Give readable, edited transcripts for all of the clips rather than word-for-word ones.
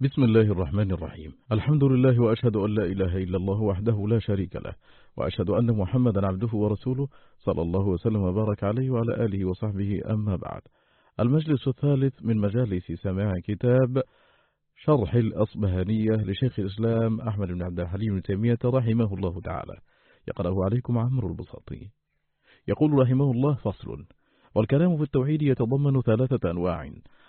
بسم الله الرحمن الرحيم. الحمد لله وأشهد أن لا إله إلا الله وحده لا شريك له، وأشهد أن محمدا عبده ورسوله صلى الله وسلم وبارك عليه وعلى آله وصحبه، أما بعد. المجلس الثالث من مجالس سماع كتاب شرح الأصبهانية لشيخ الإسلام أحمد بن عبد الحليم بن تيمية رحمه الله تعالى، يقرأه عليكم عمرو البساطي. يقول رحمه الله: فصل. والكلام في التوحيد يتضمن 3 أنواع: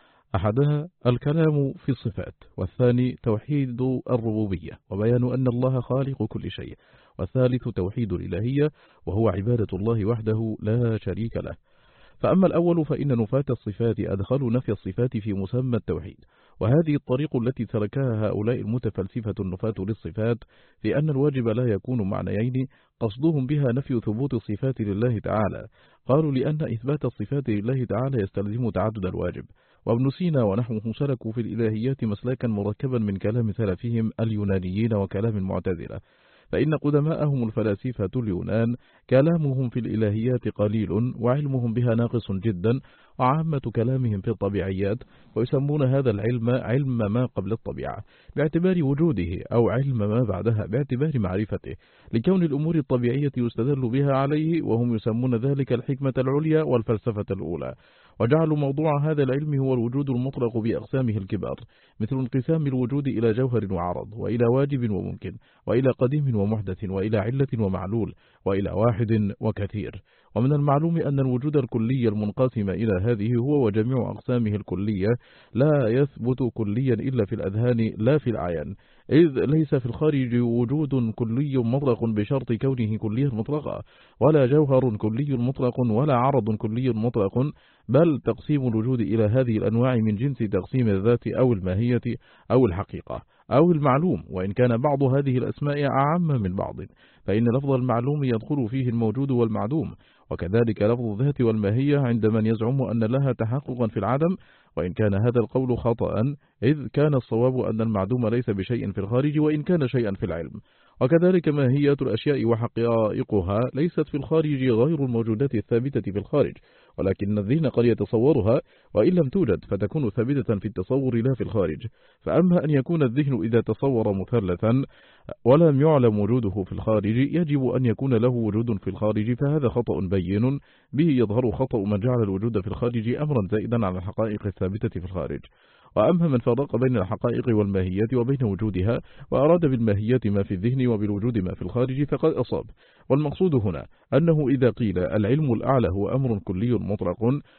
أحدها الكلام في الصفات، والثاني توحيد الربوبية وبيان أن الله خالق كل شيء، والثالث توحيد الإلهية وهو عبادة الله وحده لا شريك له. فأما الأول فإن نفاة الصفات أدخلوا نفي الصفات في مسمى التوحيد، وهذه الطريق التي تركها هؤلاء المتفلسفة النفاة للصفات، في أن الواجب لا يكون معنيين قصدهم بها نفي ثبوت الصفات لله تعالى. قالوا لأن إثبات الصفات لله تعالى يستلزم تعدد الواجب. وابن سينا ونحوه سلكوا في الإلهيات مسلكا مركبا من كلام سلفهم اليونانيين وكلام المعتزلة، فإن قدماءهم الفلاسفة اليونان كلامهم في الإلهيات قليل وعلمهم بها ناقص جدا، وعامة كلامهم في الطبيعيات، ويسمون هذا العلم علم ما قبل الطبيعة باعتبار وجوده، أو علم ما بعدها باعتبار معرفته، لكون الأمور الطبيعية يستدل بها عليه، وهم يسمون ذلك الحكمة العليا والفلسفة الأولى. وجعلوا موضوع هذا العلم هو الوجود المطلق بأقسامه الكبار، مثل انقسام الوجود إلى جوهر وعرض، وإلى واجب وممكن، وإلى قديم ومحدث، وإلى علة ومعلول، وإلى واحد وكثير. ومن المعلوم أن الوجود الكلي المنقسم إلى هذه هو وجميع أقسامه الكلية لا يثبت كليا إلا في الأذهان لا في العيان، إذ ليس في الخارج وجود كلي مطلق بشرط كونه كليا مطلقا، ولا جوهر كلي مطلق، ولا عرض كلي مطلق، بل تقسيم الوجود إلى هذه الأنواع من جنس تقسيم الذات أو الماهية أو الحقيقة أو المعلوم، وإن كان بعض هذه الأسماء أعم من بعض، فإن لفظ المعلوم يدخل فيه الموجود والمعدوم، وكذلك لفظ الذات والماهية عند من يزعم أن لها تحققا في العدم، وإن كان هذا القول خطأ، إذ كان الصواب أن المعدوم ليس بشيء في الخارج وإن كان شيئا في العلم. وكذلك ماهية الأشياء وحقائقها ليست في الخارج غير الموجودات الثابتة في الخارج، ولكن الذهن قد يتصورها، وإن لم توجد فتكون ثابتة في التصور لا في الخارج. فأما أن يكون الذهن إذا تصور مثلثا ولم يعلم وجوده في الخارج يجب أن يكون له وجود في الخارج، فهذا خطأ بين به يظهر خطأ من جعل الوجود في الخارج أمرا زائدا على الحقائق الثابتة في الخارج. وأما من فرق بين الحقائق والماهية وبين وجودها، وأراد بالماهية ما في الذهن وبالوجود ما في الخارج، فقد أصاب. والمقصود هنا أنه إذا قيل العلم الأعلى هو أمر كلي مطلق،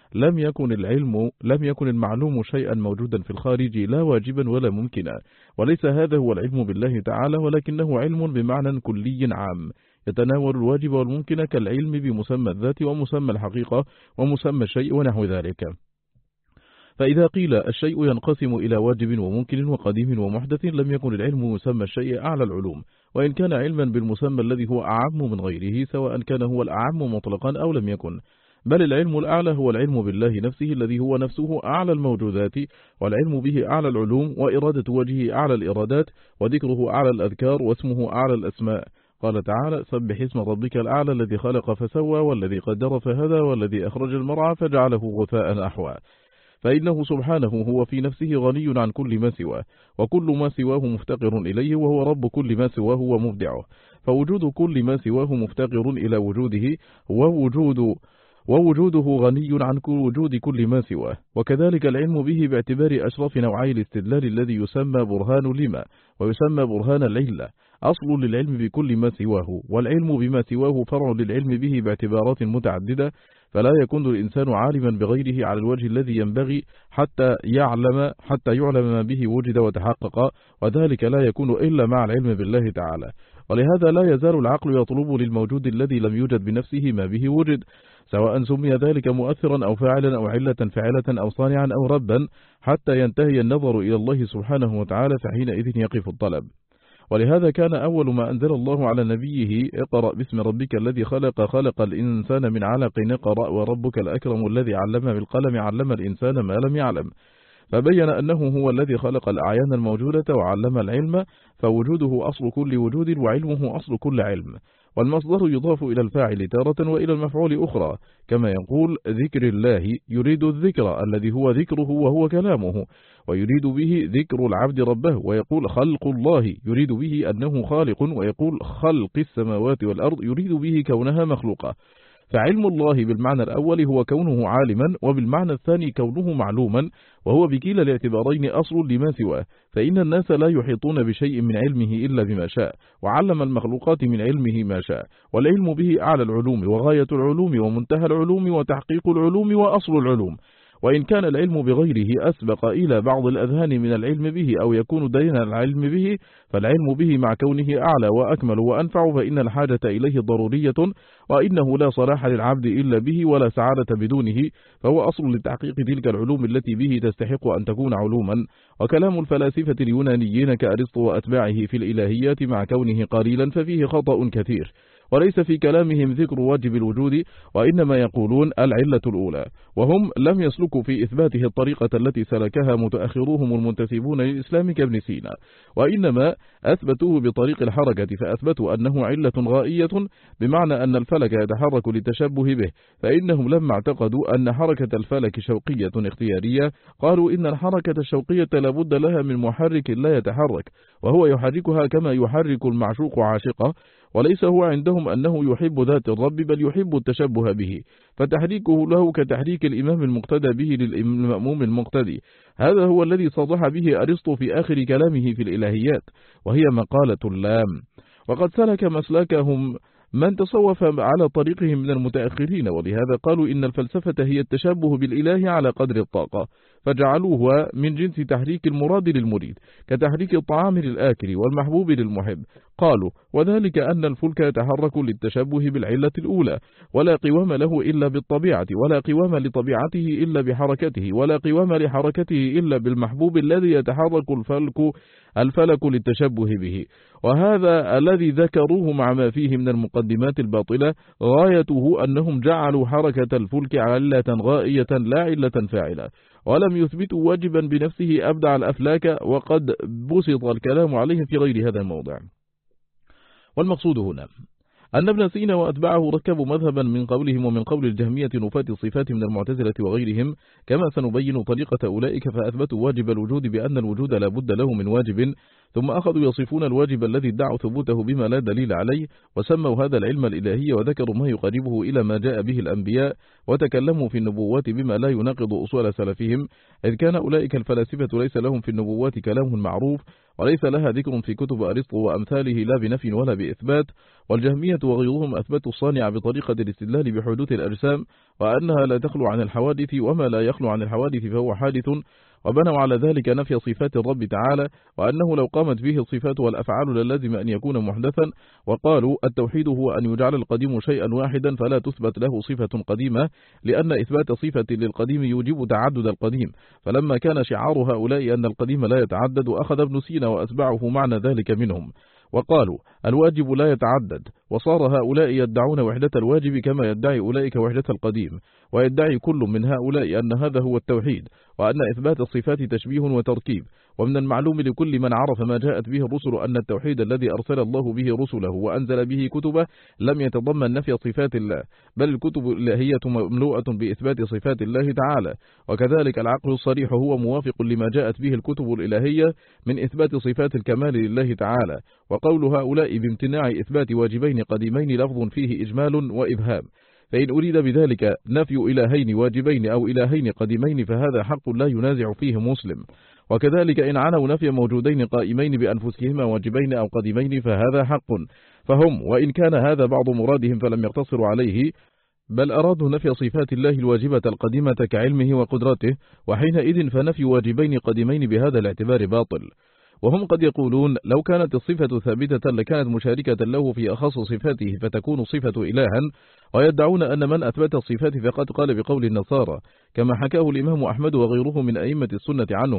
لم يكن المعلوم شيئا موجودا في الخارج لا واجبا ولا ممكنا، وليس هذا هو العلم بالله تعالى، ولكنه علم بمعنى كلي عام يتناول الواجب والممكن، كالعلم بمسمى الذات ومسمى الحقيقة ومسمى الشيء ونحو ذلك. فإذا قيل الشيء ينقسم إلى واجب وممكن وقديم ومحدث، لم يكن العلم مسمى الشيء أعلى العلوم، وإن كان علما بالمسمى الذي هو أعم من غيره، سواء كان هو الأعم مطلقا أو لم يكن، بل العلم الأعلى هو العلم بالله نفسه الذي هو نفسه أعلى الموجودات، والعلم به أعلى العلوم، وإرادة وجهه أعلى الإرادات، وذكره أعلى الأذكار، واسمه أعلى الأسماء. قال تعالى: سبح اسم ربك الأعلى الذي خلق فسوى والذي قدر فهدى والذي أخرج المرعى فجعله غثاء أحوى. فإنه سبحانه هو في نفسه غني عن كل ما سواه، وكل ما سواه مفتقر إليه، وهو رب كل ما سواه ومبدعه، فوجود كل ما سواه مفتقر إلى وجوده، ووجوده غني عن وجود كل ما سواه. وكذلك العلم به باعتبار أشرف نوعي الاستدلال الذي يسمى برهان لما ويسمى برهان العلة، أصل للعلم بكل ما سواه، والعلم بما سواه فرع للعلم به باعتبارات متعددة، فلا يكون الإنسان عالما بغيره على الوجه الذي ينبغي حتى يعلم ما به وجد وتحقق، وذلك لا يكون إلا مع العلم بالله تعالى. ولهذا لا يزال العقل يطلب للموجود الذي لم يوجد بنفسه ما به وجد، سواء سمي ذلك مؤثرا أو فاعلا أو علة فاعلة أو صانعا أو ربا، حتى ينتهي النظر إلى الله سبحانه وتعالى، فحينئذ يقف الطلب. ولهذا كان أول ما أنزل الله على نبيه: اقرأ باسم ربك الذي خلق الإنسان من علق، اقرأ وربك الأكرم الذي علم بالقلم علم الإنسان ما لم يعلم. فبين أنه هو الذي خلق الأعيان الموجودة وعلم العلم، فوجوده أصل كل وجود وعلمه أصل كل علم. والمصدر يضاف إلى الفاعل تارة وإلى المفعول أخرى، كما يقول ذكر الله يريد الذكر الذي هو ذكره وهو كلامه، ويريد به ذكر العبد ربه، ويقول خلق الله يريد به أنه خالق، ويقول خلق السماوات والأرض يريد به كونها مخلوقة. فعلم الله بالمعنى الأول هو كونه عالما، وبالمعنى الثاني كونه معلوما، وهو بكلا الاعتبارين أصل لما سواه، فإن الناس لا يحيطون بشيء من علمه إلا بما شاء، وعلم المخلوقات من علمه ما شاء، والعلم به أعلى العلوم وغاية العلوم ومنتهى العلوم وتحقيق العلوم وأصل العلوم. وإن كان العلم بغيره أسبق إلى بعض الأذهان من العلم به أو يكون دين العلم به، فالعلم به مع كونه أعلى وأكمل وأنفع فإن الحاجة إليه ضرورية، وإنه لا صلاح للعبد إلا به ولا سعادة بدونه، فهو أصل لتحقيق تلك العلوم التي به تستحق أن تكون علوما. وكلام الفلاسفة اليونانيين كأرسطو وأتباعه في الإلهيات مع كونه قليلا ففيه خطأ كثير، وليس في كلامهم ذكر واجب الوجود، وإنما يقولون العلة الأولى، وهم لم يسلكوا في إثباته الطريقة التي سلكها متأخروهم المنتسبون للإسلام كابن سينا، وإنما أثبتوه بطريق الحركة، فأثبتوا أنه علة غائية، بمعنى أن الفلك يتحرك للتشبه به، فإنهم لما اعتقدوا أن حركة الفلك شوقية اختيارية قالوا إن الحركة الشوقية لابد لها من محرك لا يتحرك، وهو يحركها كما يحرك المعشوق عاشقه، وليس هو عندهم أنه يحب ذات الرب بل يحب التشبه به، فتحريكه له كتحريك الإمام المقتدى به للمأموم المقتدي. هذا هو الذي صرح به أرسطو في آخر كلامه في الإلهيات، وهي مقالة لام. وقد سلك مسلكهم من تصوف على طريقهم من المتأخرين، ولهذا قالوا إن الفلسفة هي التشبه بالإله على قدر الطاقة، فجعلوه من جنس تحريك المراد للمريد، كتحريك الطعام للآكل والمحبوب للمحب. قالوا وذلك أن الفلك يتحرك للتشبه بالعلة الأولى، ولا قوام له إلا بالطبيعة، ولا قوام لطبيعته إلا بحركته، ولا قوام لحركته إلا بالمحبوب الذي يتحرك الفلك للتشبه به. وهذا الذي ذكروه مع ما فيه من المقدمات الباطلة غايته أنهم جعلوا حركة الفلك علة غائية لا علة فاعلة، ولم يثبتوا واجبا بنفسه أبدع الأفلاك، وقد بسط الكلام عليهم في غير هذا الموضع. والمقصود هنا أن ابن سينا وأتباعه ركبوا مذهبا من قولهم ومن قول الجهمية نفاة الصفات من المعتزلة وغيرهم، كما سنبين طريقة أولئك، فأثبتوا واجب الوجود بأن الوجود لا بد له من واجب، ثم أخذوا يصفون الواجب الذي ادعوا ثبوته بما لا دليل عليه، وسموا هذا العلم الإلهي، وذكروا ما يقربه إلى ما جاء به الأنبياء، وتكلموا في النبوات بما لا يناقض أصول سلفهم، إذ كان أولئك الفلاسفة ليس لهم في النبوات كلام معروف، وليس لها ذكر في كتب أرسطو وأمثاله لا بنفي ولا بإثبات. والجهمية وغيرهم أثبتوا الصانع بطريقة الاستدلال بحدوث الأجسام، وأنها لا تخلو عن الحوادث، وما لا يخلو عن الحوادث فهو حادث، وبنوا على ذلك نفي صفات الرب تعالى، وأنه لو قامت به الصفات والأفعال للازم أن يكون محدثا. وقالوا التوحيد هو أن يجعل القديم شيئا واحدا فلا تثبت له صفة قديمة، لأن إثبات صفة للقديم يوجب تعدد القديم، فلما كان شعار هؤلاء أن القديم لا يتعدد أخذ ابن سينا وأتباعه معنى ذلك منهم، وقالوا الواجب لا يتعدد، وصار هؤلاء يدعون وحدة الواجب كما يدعي أولئك وحدة القديم، ويدعي كل من هؤلاء أن هذا هو التوحيد، وأن إثبات الصفات تشبيه وتركيب. ومن المعلوم لكل من عرف ما جاءت به الرسل أن التوحيد الذي أرسل الله به رسله وأنزل به كتبه لم يتضمن نفي صفات الله، بل الكتب الإلهية مملوءة بإثبات صفات الله تعالى، وكذلك العقل الصريح هو موافق لما جاءت به الكتب الإلهية من إثبات صفات الكمال لله تعالى. وقول هؤلاء بامتناع إثبات واجبين قديمين لفظ فيه إجمال وإبهام، فإن أريد بذلك نفي إلهين واجبين أو إلهين قديمين فهذا حق لا ينازع فيه مسلم، وكذلك إن عنوا نفي موجودين قائمين بأنفسهما واجبين أو قديمين فهذا حق، فهم وإن كان هذا بعض مرادهم فلم يقتصروا عليه، بل أرادوا نفي صفات الله الواجبة القديمة كعلمه وقدرته، وحينئذ فنفي واجبين قديمين بهذا الاعتبار باطل. وهم قد يقولون لو كانت الصفة ثابتة لكانت مشاركة له في أخص صفاته فتكون صفة إلها، ويدعون أن من أثبت الصفات فقد قال بقول النصارى، كما حكاه الإمام أحمد وغيره من أئمة السنة عنهم،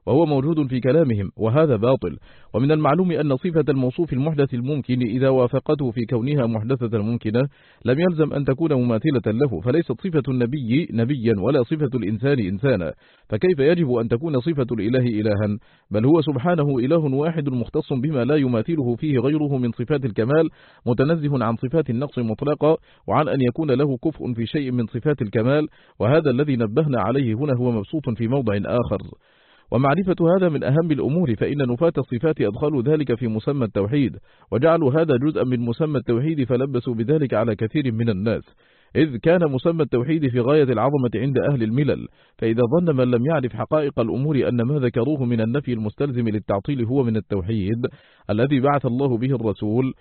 وهو موجود في كلامهم، وهذا باطل. ومن المعلوم أن صفة الموصوف المحدث الممكن إذا وافقته في كونها محدثة ممكنة لم يلزم أن تكون مماثلة له، فليست صفة النبي نبيا ولا صفة الإنسان إنسانا، فكيف يجب أن تكون صفة الإله إلها؟ بل هو سبحانه إله واحد مختص بما لا يماثله فيه غيره من صفات الكمال، متنزه عن صفات النقص مطلقا، وعن أن يكون له كفء في شيء من صفات الكمال، وهذا الذي نبهنا عليه هنا هو مبسوط في موضع آخر. ومعرفة هذا من أهم الأمور، فإن نفاة الصفات أدخلوا ذلك في مسمى التوحيد، وجعلوا هذا جزءا من مسمى التوحيد، فلبسوا بذلك على كثير من الناس، إذ كان مسمى التوحيد في غاية العظمة عند أهل الملل، فإذا ظن من لم يعرف حقائق الأمور أن ما ذكروه من النفي المستلزم للتعطيل هو من التوحيد الذي بعث الله به الرسول،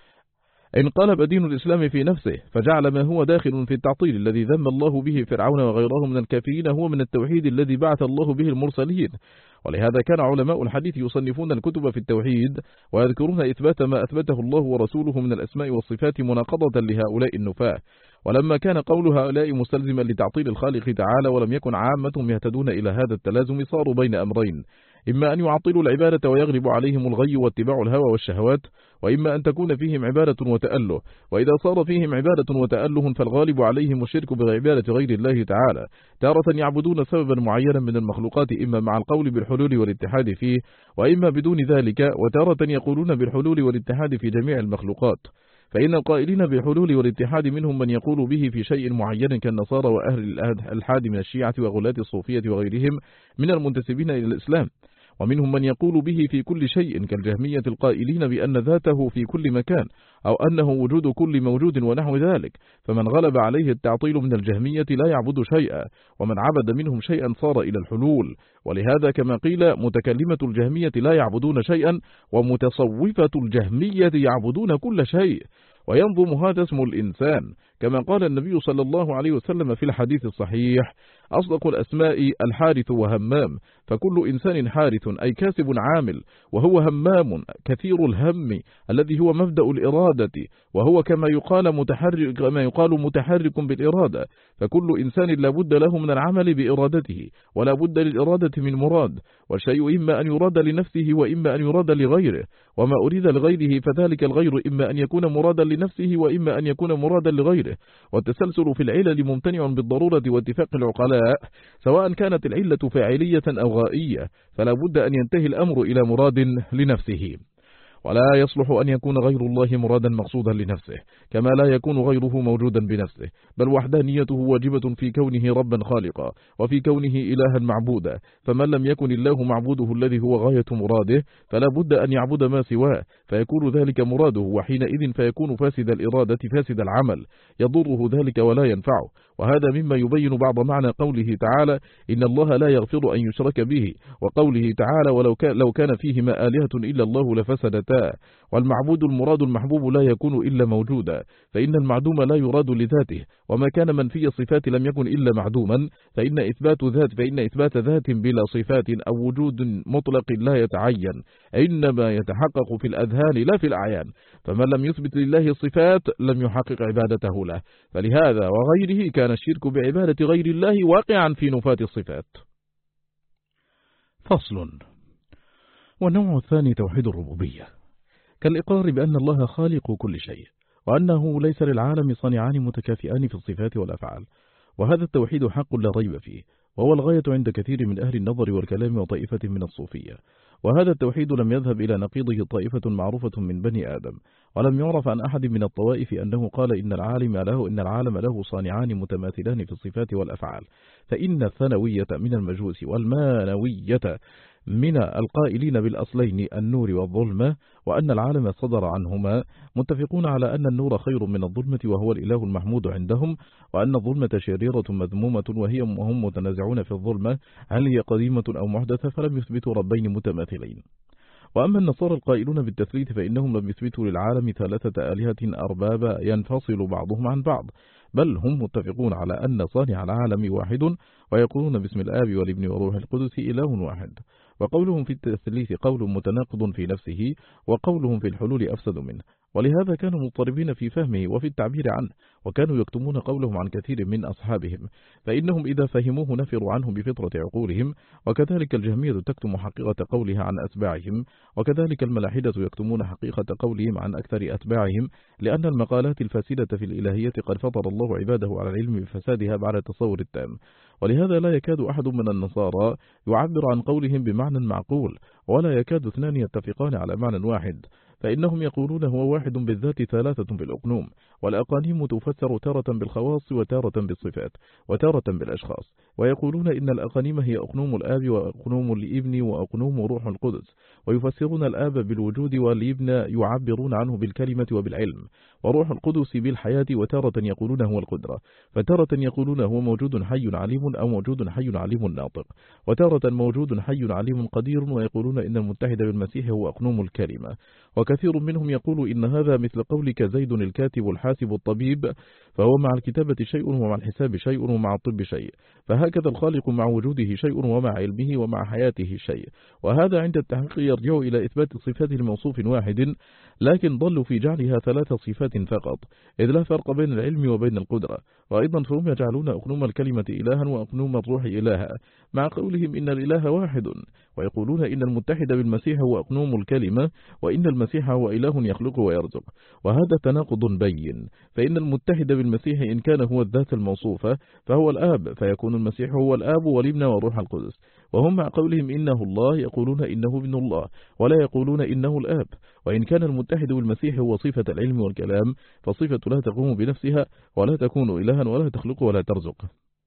انقلب دين الإسلام في نفسه، فجعل ما هو داخل في التعطيل الذي ذم الله به فرعون وغيره من الكافرين هو من التوحيد الذي بعث الله به المرسلين. ولهذا كان علماء الحديث يصنفون الكتب في التوحيد ويذكرون إثبات ما أثبته الله ورسوله من الأسماء والصفات مناقضة لهؤلاء النفاة. ولما كان قول هؤلاء مستلزما لتعطيل الخالق تعالى ولم يكن عامتهم يهتدون إلى هذا التلازم، صاروا بين أمرين: إما أن يعطلوا العبادة ويغلب عليهم الغي واتباع الهوى والشهوات، وإما أن تكون فيهم عبادة وتأله، وإذا صار فيهم عبادة وتأله فالغالب عليهم الشرك بعبادة غير الله تعالى، تارة يعبدون سببا معينا من المخلوقات إما مع القول بالحلول والاتحاد فيه، وإما بدون ذلك، وتارة يقولون بالحلول والاتحاد في جميع المخلوقات. فإن القائلين بالحلول والاتحاد منهم من يقول به في شيء معين كالنصارى وأهل الإلحاد من الشيعة وغلاة الصوفية وغيرهم من المنتسبين إلى الإسلام، ومنهم من يقول به في كل شيء كالجهمية القائلين بأن ذاته في كل مكان، أو أنه وجود كل موجود ونحو ذلك، فمن غلب عليه التعطيل من الجهمية لا يعبد شيئا، ومن عبد منهم شيئا صار إلى الحلول. ولهذا كما قيل متكلمة الجهمية لا يعبدون شيئا، ومتصوفة الجهمية يعبدون كل شيء. وينظم هذا اسم الإنسان، كما قال النبي صلى الله عليه وسلم في الحديث الصحيح: أصدق الأسماء الحارث وهمام، فكل إنسان حارث أي كاسب عامل، وهو همام كثير الهم الذي هو مبدأ الإرادة، وهو كما يقال متحرك بالإرادة، فكل إنسان لا بد له من العمل بإرادته، ولا بد للإرادة من مراد، والشيء إما أن يراد لنفسه وإما أن يراد لغيره، وما أريد لغيره فذلك الغير إما أن يكون مرادا لنفسه وإما أن يكون مرادا لغيره. والتسلسل في العلل ممتنع بالضرورة واتفاق العقلاء، سواء كانت العلة فاعلية أو غائية، فلا بد أن ينتهي الأمر إلى مراد لنفسه، ولا يصلح أن يكون غير الله مرادا مقصودا لنفسه، كما لا يكون غيره موجودا بنفسه، بل وحدانيته واجبة في كونه ربا خالقا وفي كونه إلها معبودا، فمن لم يكن الله معبوده الذي هو غاية مراده فلا بد أن يعبد ما سواه، فيكون ذلك مراده، وحينئذ فيكون فاسد الإرادة فاسد العمل، يضره ذلك ولا ينفعه. وهذا مما يبين بعض معنى قوله تعالى: إن الله لا يغفر أن يشرك به، وقوله تعالى: لو كان فيهما آلهة إلا الله لفسدتا. والمعبود المراد المحبوب لا يكون إلا موجودا، فإن المعدوم لا يراد لذاته، وما كان منفي الصفات لم يكن إلا معدوما، فإن إثبات ذات بلا صفات أو وجود مطلق لا يتعين، إنما يتحقق في الأذهان لا في الأعيان، فمن لم يثبت لله الصفات لم يحقق عبادته له، فلهذا وغيره كان الشرك بعبادة غير الله واقعا في نفاة الصفات. فصل. والنوع الثاني توحيد الربوبية، كالإقرار بأن الله خالق كل شيء، وأنه ليس للعالم صانعان متكافئان في الصفات والأفعال، وهذا التوحيد حق لا ريب فيه، وهو الغاية عند كثير من أهل النظر والكلام وطائفة من الصوفية. وهذا التوحيد لم يذهب إلى نقيضه طائفة معروفة من بني آدم، ولم يعرف عن أحد من الطوائف أنه قال إن العالم له صانعان متماثلان في الصفات والأفعال، فإن الثانوية من المجوس والمانوية من القائلين بالأصلين النور والظلمة، وأن العالم صدر عنهما، متفقون على أن النور خير من الظلمة وهو الإله المحمود عندهم، وأن الظلمة شريرة مذمومة وهم متنازعون في الظلمة هل هي قديمة أو محدثة، فلم يثبتوا ربين متماثلين. وأما النصارى القائلون بالتثليث فإنهم لم يثبتوا للعالم 3 آلهة أربابا ينفصل بعضهم عن بعض، بل هم متفقون على أن صانع العالم واحد، ويقولون باسم الآب والابن وروح القدس إله واحد. وقولهم في التثليث قول متناقض في نفسه، وقولهم في الحلول أفسد منه، ولهذا كانوا مضطربين في فهمه وفي التعبير عنه، وكانوا يكتمون قولهم عن كثير من أصحابهم، فإنهم إذا فهموه نفروا عنه بفطرة عقولهم، وكذلك الجهمية تكتم حقيقة قولها عن أتباعهم، وكذلك الملاحدة يكتمون حقيقة قولهم عن أكثر أتباعهم، لأن المقالات الفاسدة في الإلهية قد فطر الله عباده على العلم بفسادها بعد التصور التام، ولهذا لا يكاد أحد من النصارى يعبر عن قولهم بمعنى معقول، ولا يكاد اثنان يتفقان على معنى واحد، فإنهم يقولون هو واحد بالذات ثلاثة بالأقنوم، والأقانيم تفسر تارة بالخواص وتارة بالصفات وتارة بالأشخاص، ويقولون إن الأقانيم هي أقنوم الآب وأقنوم الابن وأقنوم روح القدس، ويفسرون الآب بالوجود، والابن يعبرون عنه بالكلمة وبالعلم، وروح القدس بالحياة، وتارة يقولون هو القدرة، فتارة يقولون هو موجود حي عليم أو موجود حي عليم ناطق، وتارة موجود حي عليم قدير، ويقولون إن المتحد بالمسيح هو أقنوم الكلمة. وكثير منهم يقول إن هذا مثل قولك زيد الكاتب الحاسب الطبيب، فهو مع الكتابة شيء ومع الحساب شيء ومع الطب شيء، فهكذا الخالق مع وجوده شيء ومع علمه ومع حياته شيء، وهذا عند التحقيق يرجع إلى إثبات الصفات لموصوف واحد، لكن ضلوا في جعلها 3 صفات فقط، إذ لا فرق بين العلم وبين القدرة، وأيضا فهم يجعلون أقنوم الكلمة إلها وأقنوم الروح إلها، مع قولهم إن الإله واحد، ويقولون إن المتحد بالمسيح هو أقنوم الكلمة، وإن المسيح هو إله يخلق ويرزق، وهذا تناقض بين، فإن المتحد بالمسيح إن كان هو الذات الموصوفة فهو الآب، فيكون المسيح هو الآب والابن والروح القدس، وهم مع قولهم إنه الله يقولون إنه ابن الله، ولا يقولون إنه الآب، وإن كان المتحد بالمسيح هو صفة العلم والكلام، فالصفة لا تقوم بنفسها ولا تكون إلها ولا تخلق ولا ترزق.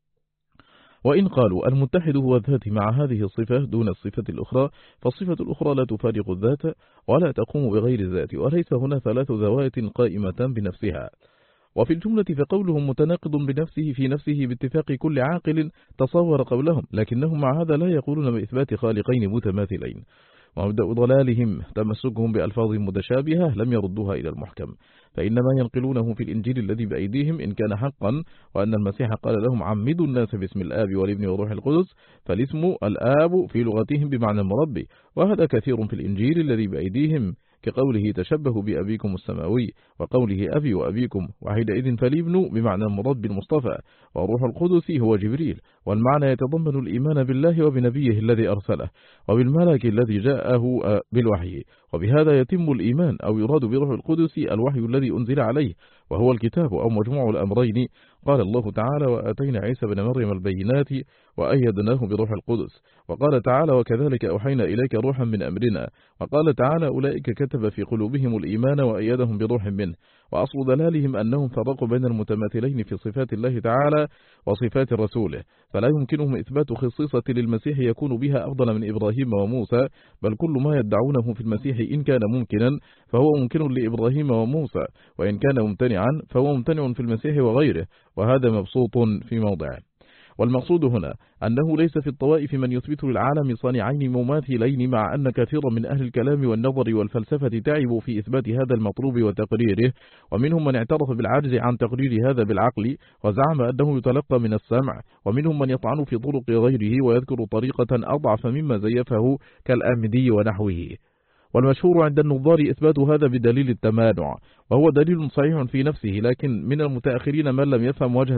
وإن قالوا المتحد هو الذات مع هذه الصفة دون الصفة الأخرى، فالصفة الأخرى لا تفارق الذات ولا تقوم بغير الذات، وليس هنا 3 ذوات قائمة بنفسها. وفي الجملة فقولهم متناقض بنفسه في نفسه باتفاق كل عاقل تصور قولهم، لكنهم مع هذا لا يقولون بإثبات خالقين متماثلين. ومبدأ ضلالهم تمسكهم بألفاظ متشابهة لم يردوها إلى المحكم، فإنما ينقلونه في الإنجيل الذي بأيديهم إن كان حقا، وأن المسيح قال لهم عمدوا الناس باسم الآب والابن والروح القدس، فالاسم الآب في لغتهم بمعنى المربي، وهذا كثير في الإنجيل الذي بأيديهم، كقوله تشبهوا بأبيكم السماوي، وقوله أبي وأبيكم، وحينئذ فالابن بمعنى المربي المصطفى، والروح القدس هو جبريل، والمعنى يتضمن الإيمان بالله وبنبيه الذي أرسله، وبالملك الذي جاءه بالوحي، وبهذا يتم الإيمان، أو يراد بروح القدس الوحي الذي أنزل عليه، وهو الكتاب أو مجموع الأمرين. قال الله تعالى وآتينا عيسى بن مريم البينات وأيدناه بروح القدس، وقال تعالى وكذلك أوحينا إليك روحا من أمرنا، وقال تعالى أولئك كتب في قلوبهم الإيمان وأيدهم بروح منه. وأصل دلالهم أنهم فرقوا بين المتماثلين في صفات الله تعالى وصفات رسوله، فلا يمكنهم إثبات خصيصة للمسيح يكون بها أفضل من إبراهيم وموسى، بل كل ما يدعونه في المسيح إن كان ممكنا فهو ممكن لإبراهيم وموسى، وإن كان ممتنعا فهو ممتنع في المسيح وغيره، وهذا مبسوط في موضعه. والمقصود هنا أنه ليس في الطوائف من يثبت للعالم صانعين مماثلين، مع أن كثيرا من أهل الكلام والنظر والفلسفة تعبوا في إثبات هذا المطلوب وتقريره، ومنهم من اعترف بالعجز عن تقرير هذا بالعقل وزعم أنه يتلقى من السمع، ومنهم من يطعن في طرق غيره ويذكر طريقة أضعف مما زيفه كالآمدي ونحوه. والمشهور عند النظار إثبات هذا بدليل التمانع، وهو دليل صحيح في نفسه، لكن من المتأخرين من لم يفهم وجه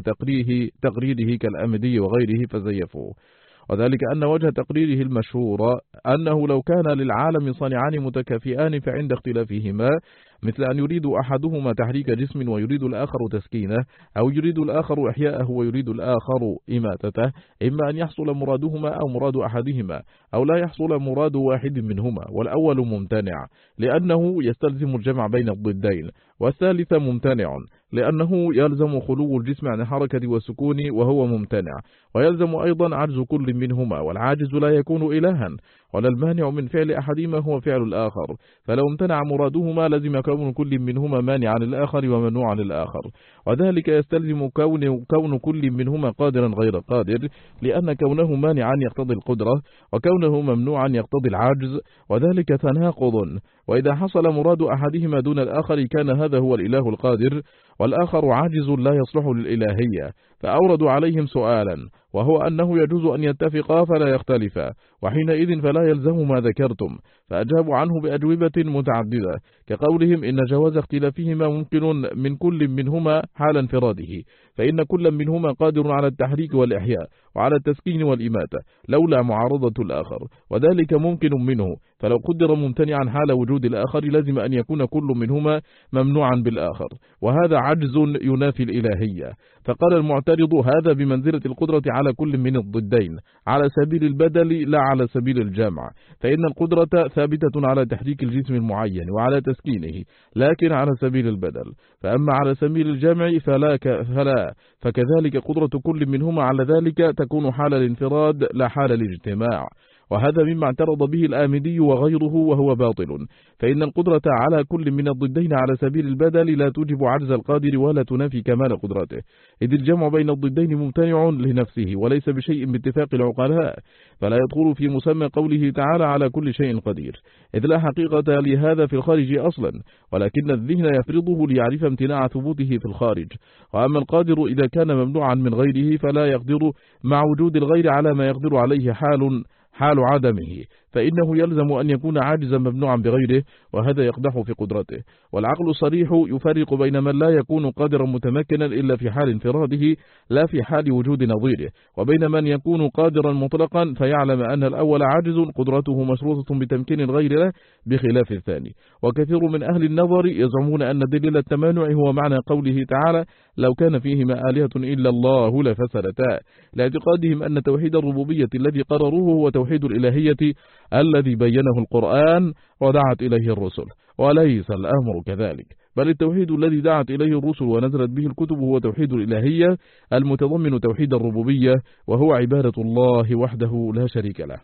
تقريره كالأمدي وغيره فزيفوه، وذلك أن وجه تقريره المشهور أنه لو كان للعالم صانعان متكافئان فعند اختلافهما، مثل أن يريد أحدهما تحريك جسم ويريد الآخر تسكينه، أو يريد الآخر إحياءه ويريد الآخر إماتته، إما أن يحصل مرادهما أو مراد أحدهما، أو لا يحصل مراد واحد منهما، والأول ممتنع لأنه يستلزم الجمع بين الضدين، والثالث ممتنع لأنه يلزم خلو الجسم عن الحركة والسكون وهو ممتنع، ويلزم أيضا عجز كل منهما، والعاجز لا يكون إلها، ولا المانع من فعل أحدهما هو فعل الآخر، فلو امتنع مرادهما لزم كون كل منهما مانعا للآخر وممنوعا للآخر، وذلك يستلزم كون كل منهما قادرا غير قادر، لأن كونه مانعا يقتضي القدرة، وكونه ممنوعا يقتضي العجز، وذلك تناقض. وإذا حصل مراد أحدهما دون الآخر كان هذا هو الإله القادر، والآخر عاجز لا يصلح للإلهية، فأوردوا عليهم سؤالا، وهو أنه يجوز أن يتفقا فلا يختلفا، وحينئذ فلا يلزم ما ذكرتم، فأجابوا عنه بأجوبة متعددة، كقولهم إن جواز اختلافهما ممكن من كل منهما حال انفراده، فإن كل منهما قادر على التحريك والإحياء وعلى التسكين والإماتة لولا معارضة الآخر، وذلك ممكن منه، فلو قدر ممتنعا حال وجود الآخر لازم أن يكون كل منهما ممنوعا بالآخر، وهذا عجز ينافي الإلهية. فقال المعترض هذا بمنزلة القدرة على كل من الضدين على سبيل البدل لا على سبيل الجمع، فإن القدرة ثابتة على تحريك الجسم المعين وعلى تسكينه، لكن على سبيل البدل، فأما على سبيل الجمع فلا فكذلك قدرة كل منهما على ذلك تكون حال الانفراد لا حال الاجتماع، وهذا مما اعترض به الآمدي وغيره وهو باطل، فإن القدرة على كل من الضدين على سبيل البدل لا توجب عجز القادر ولا تنافي كمال قدرته، إذ الجمع بين الضدين ممتنع لنفسه وليس بشيء باتفاق العقلاء، فلا يدخل في مسمى قوله تعالى على كل شيء قدير، إذ لا حقيقة لهذا في الخارج أصلا، ولكن الذهن يفرضه ليعرف امتناع ثبوته في الخارج، وأما القادر إذا كان ممنوعا من غيره فلا يقدر مع وجود الغير على ما يقدر عليه حال عدمه، فإنه يلزم أن يكون عاجزا ممنوعا بغيره، وهذا يقدح في قدرته. والعقل الصريح يفرق بين من لا يكون قادرا متمكنا إلا في حال انفراده لا في حال وجود نظيره، وبين من يكون قادرا مطلقا فيعلم أن الأول عاجز قدرته مشروطة بتمكين الغير له بخلاف الثاني. وكثير من أهل النظر يزعمون أن دليل التمانع هو معنى قوله تعالى لو كان فيهما آلهة إلا الله لفسدتا، لاعتقادهم أن توحيد الربوبية الذي قرروه هو توحيد الإلهية الذي بينه القرآن ودعت إليه الرسل، وليس الأمر كذلك، بل التوحيد الذي دعت إليه الرسل ونزلت به الكتب هو توحيد الإلهية المتضمن توحيد الربوبية، وهو عبادة الله وحده لا شريك له.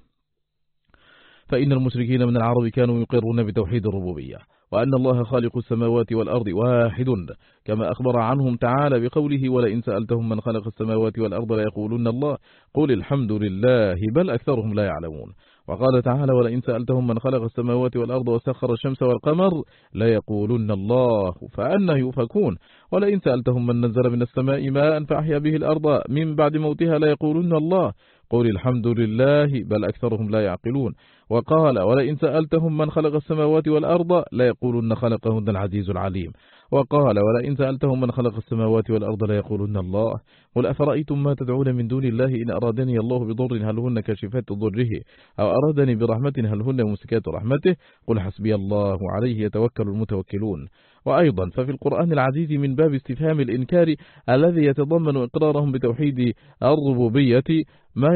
فإن المشركين من العرب كانوا يقرون بتوحيد الربوبية، وأن الله خالق السماوات والأرض واحد، كما أخبر عنهم تعالى بقوله ولئن سألتهم من خلق السماوات والأرض ليقولن الله قل الحمد لله بل أكثرهم لا يعلمون. وقال تعالى ولئن سألتهم من خلق السماوات والأرض وسخر الشمس والقمر ليقولن الله فأنى يؤفكون. ولئن سألتهم من نزل من السماء ماء فأحيا به الأرض من بعد موتها ليقولن الله قل الحمد لله بل أكثرهم لا يعقلون. وقال ولئن سألتهم من خلق السماوات والأرض ليقولن خلقهن العزيز العليم. وقال ولئن سألتهم من خلق السماوات والأرض ليقولن الله قل أفرأيتم ما تدعون من دون الله إن أرادني الله بضر هل هن كاشفات ضره أو أرادني برحمة هل هن ممسكات رحمته قل حسبي الله عليه يتوكل المتوكلون. وأيضا ففي القرآن العزيز من باب استفهام الإنكار الذي يتضمن إقرارهم بتوحيد الربوبية ما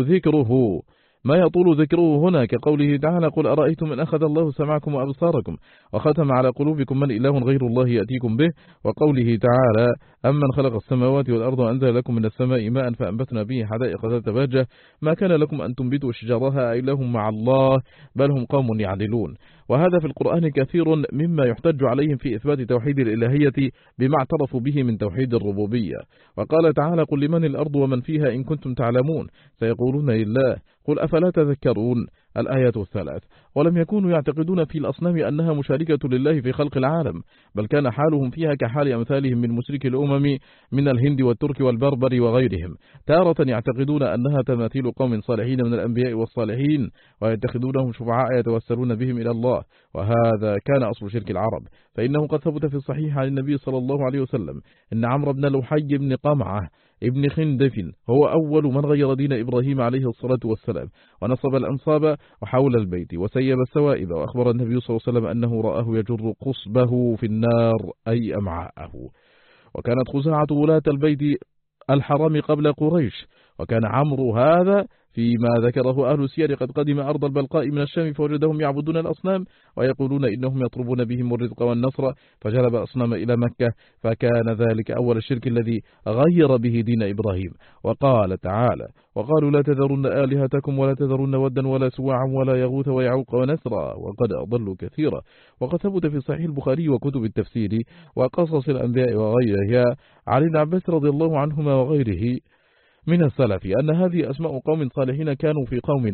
يطول ذكره هنا كقوله تعالى قل أرأيتم إن أخذ الله سمعكم وأبصاركم وختم على قلوبكم من إله غير الله يأتيكم به. وقوله تعالى أمن خلق السماوات والأرض وأنزل لكم من السماء ماء فأنبتنا به حدائق ذات بهجة ما كان لكم أن تنبتوا شجرها إله مع الله بل هم قوم يعدلون. وهذا في القرآن كثير مما يحتج عليهم في إثبات توحيد الإلهية بما اعترفوا به من توحيد الربوبية. وقال تعالى قل لمن الأرض ومن فيها إن كنتم تعلمون سيقولون لله قل أفلا تذكرون الآيات الثلاث. ولم يكونوا يعتقدون في الأصنام أنها مشاركة لله في خلق العالم، بل كان حالهم فيها كحال أمثالهم من مشرك الأمم من الهند والترك والبربر وغيرهم، تارة يعتقدون أنها تماثيل قوم صالحين من الأنبياء والصالحين ويتخذونهم شفعاء يتوسلون بهم إلى الله، وهذا كان أصل شرك العرب، فإنه قد ثبت في الصحيح عن النبي صلى الله عليه وسلم إن عمرو بن لحي بن قمعة ابن خندف هو أول من غير دين إبراهيم عليه الصلاة والسلام ونصب الأنصاب وحول البيت وسيب السوائب. وأخبر النبي صلى الله عليه وسلم أنه رآه يجر قصبه في النار أي أمعاءه. وكانت خزاعة ولاة البيت الحرام قبل قريش، وكان عمرو هذا فيما ذكره أهل السير قد قدم أرض البلقاء من الشام فوجدهم يعبدون الأصنام ويقولون إنهم يطلبون بهم الرزق والنصر فجلب أصنام إلى مكة، فكان ذلك أول الشرك الذي غير به دين إبراهيم. وقال تعالى وقالوا لا تذرن آلهتكم ولا تذرن ودا ولا سواعا ولا يغوث ويعوق ونسرا وقد أضلوا كثيرا. وقد ثبت في صحيح البخاري وكتب التفسير وقصص الأنبياء وغيرها عن ابن عباس رضي الله عنهما وغيره من السلف أن هذه أسماء قوم صالحين كانوا في قوم نوح،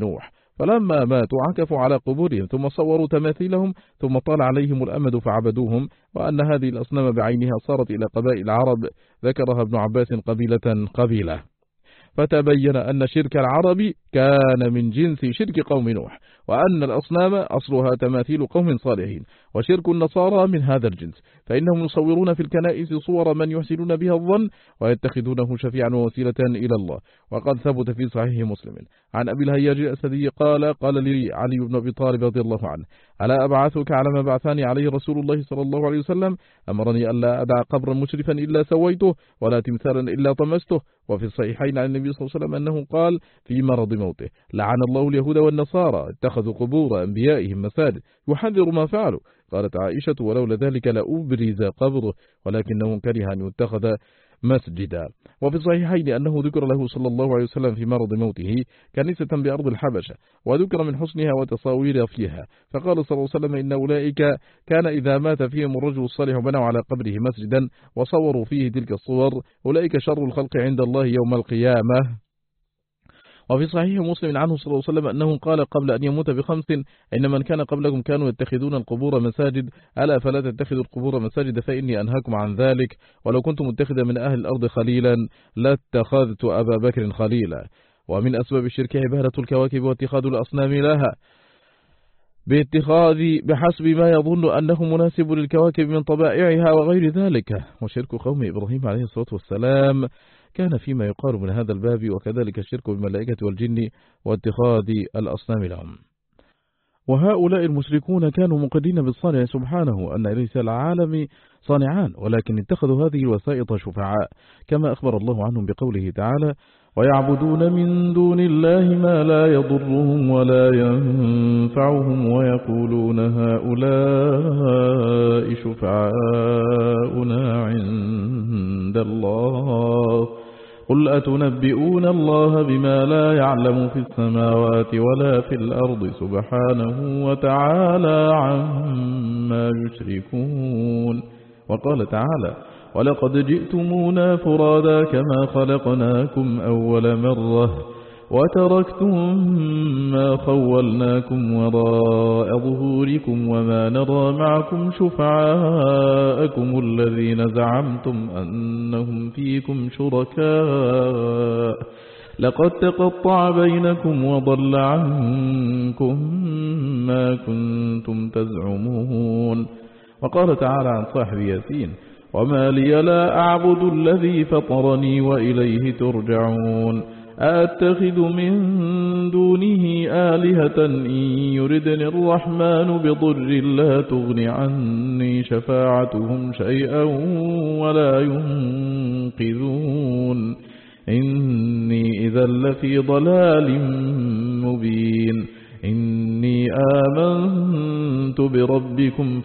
فلما ماتوا عكفوا على قبورهم ثم صوروا تماثيلهم ثم طال عليهم الأمد فعبدوهم، وأن هذه الأصنام بعينها صارت إلى قبائل العرب ذكرها ابن عباس قبيلة قبيلة، فتبين أن شرك العرب كان من جنس شرك قوم نوح، وأن الأصنام أصلها تماثيل قوم صالحين، وشرك النصارى من هذا الجنس، فإنهم يصورون في الكنائس صور من يحسنون بها الظن ويتخذونه شفيعا ووسيلة إلى الله. وقد ثبت في صحيح مسلم عن أبي الهياج الأسدي قال لي علي بن أبي طالب رضي الله عنه: ألا أبعثك على ما بعثني عليه رسول الله صلى الله عليه وسلم؟ أمرني ألا أدع قبرا مشرفا إلا سويته ولا تمثالا إلا طمسته. وفي الصحيحين عن النبي صلى الله عليه وسلم أنه قال في مرض موته: لعن الله اليهود والنصارى اتخذوا قبور أنبيائهم مساجد، يحذر ما فعلوا. قالت عائشة: ولولا ذلك لأبرز قبره، ولكنه كره أن يتخذ مسجدا. وفي الصحيحين أنه ذكر له صلى الله عليه وسلم في مرض موته كنيسة بأرض الحبشة، وذكر من حسنها وتصاوير فيها، فقال صلى الله عليه وسلم: إن أولئك كان إذا مات فيهم الرجل الصالح بنوا على قبره مسجدا وصوروا فيه تلك الصور، أولئك شر الخلق عند الله يوم القيامة. وفي صحيح مسلم عنه صلى الله عليه وسلم أنه قال قبل أن يموت ب5: إن من كان قبلكم كانوا يتخذون القبور مساجد، ألا فلا تتخذوا القبور مساجد فإني أنهاكم عن ذلك، ولو كنت متخذا من أهل الأرض خليلا لاتخذت أبا بكر خليلا. ومن أسباب الشرك عبادة الكواكب واتخاذ الأصنام لها بحسب ما يظن أنه مناسب للكواكب من طبائعها وغير ذلك. وشرك قوم إبراهيم عليه الصلاة والسلام كان فيما يقال من هذا الباب، وكذلك الشرك بالملائكة والجن واتخاذ الأصنام لهم. وهؤلاء المشركون كانوا مقرين بالصانع سبحانه أن ليس العالم صانعان، ولكن اتخذوا هذه الوسائط شفعاء، كما أخبر الله عنهم بقوله تعالى: ويعبدون من دون الله ما لا يضرهم ولا ينفعهم ويقولون هؤلاء شفعاؤنا عند الله قل أتنبئون الله بما لا يعلم في السماوات ولا في الأرض سبحانه وتعالى عما يشركون. وقال تعالى: ولقد جئتمونا فرادا كما خلقناكم أول مرة وتركتم ما خولناكم وراء ظهوركم وما نرى معكم شفعاءكم الذين زعمتم أنهم فيكم شركاء لقد تقطع بينكم وضل عنكم ما كنتم تزعمون. وقال تعالى عن صاحب ياسين: وما لي لا أعبد الذي فطرني وإليه ترجعون أأتخذ من دونه آلهة إن يردني الرحمن بضر لا تغن عني شفاعتهم شيئا ولا ينقذون إني إذا لفي ضلال مبين إني آمنت بربكم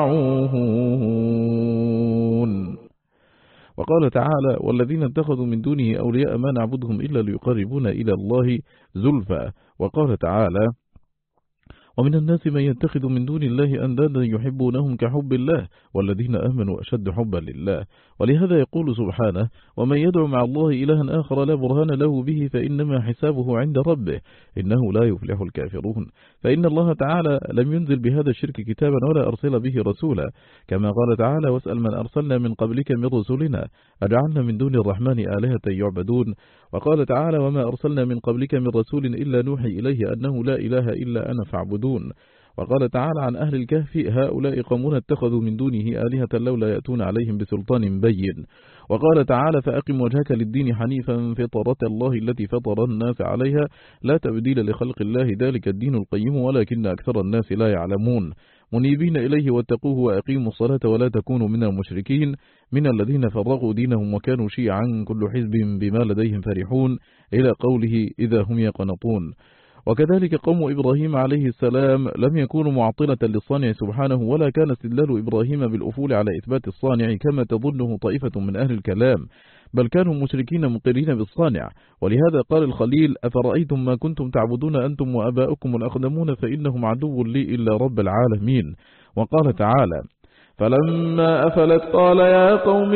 فاسمعون. وقال تعالى: والذين اتخذوا من دونه أولياء ما نعبدهم إلا ليقربونا إلى الله زلفى. وقال تعالى: ومن الناس من يتخذ من دون الله أندادا يحبونهم كحب الله والذين آمنوا أشد حبا لله. ولهذا يقول سبحانه: ومن يدعو مع الله إلها آخر لا برهان له به فإنما حسابه عند ربه إنه لا يفلح الكافرون. فإن الله تعالى لم ينزل بهذا الشرك كتابا ولا أرسل به رسولا، كما قال تعالى: واسأل من أرسلنا من قبلك من رسلنا أجعلنا من دون الرحمن آلهة يعبدون. وقال تعالى: وما أرسلنا من قبلك من رسول إلا نوحي إليه أنه لا إله إلا أنا فاعبدون. وقال تعالى عن أهل الكهف: هؤلاء قومون اتخذوا من دونه آلهة لولا يأتون عليهم بسلطان بين. وقال تعالى: فأقم وجهك للدين حنيفا فطرة الله التي فطر الناس عليها لا تبديل لخلق الله ذلك الدين القيم ولكن أكثر الناس لا يعلمون منيبين إليه واتقوه وأقيموا الصلاة ولا تكونوا من المشركين من الذين فرقوا دينهم وكانوا شيعا كل حزب بما لديهم فرحون إلى قوله: إذا هم يقنطون. وكذلك قوم إبراهيم عليه السلام لم يكونوا معطلة للصانع سبحانه، ولا كان استدلال إبراهيم بالأفول على إثبات الصانع كما تظنه طائفة من أهل الكلام، بل كانوا مشركين مقرين بالصانع. ولهذا قال الخليل: أفرأيتم ما كنتم تعبدون أنتم وأباؤكم الأقدمون فإنهم عدو لي إلا رب العالمين. وقال تعالى: فلما أفلت قال: يا قوم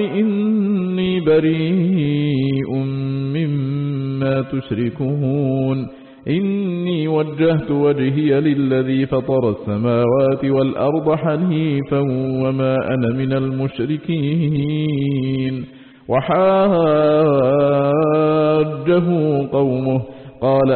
إني بريء مما تشركون إني وجهت وجهي للذي فطر السماوات والأرض حنيفا وما أنا من المشركين. وحاجه قومه قال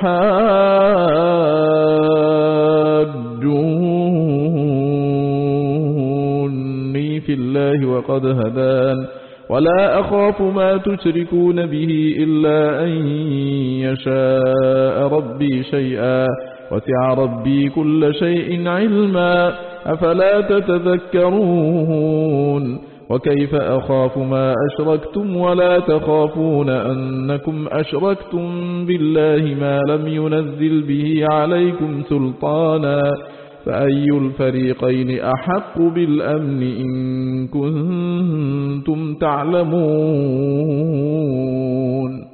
أتحاجوني في الله وقد هدان ولا أخاف ما تشركون به إلا أن يشاء ربي شيئا وسع ربي كل شيء علما أفلا تتذكرون. وكيف أخاف ما أشركتم ولا تخافون أنكم أشركتم بالله ما لم ينزل به عليكم سلطانا فأي الفريقين أحق بالأمن إن كنتم تعلمون.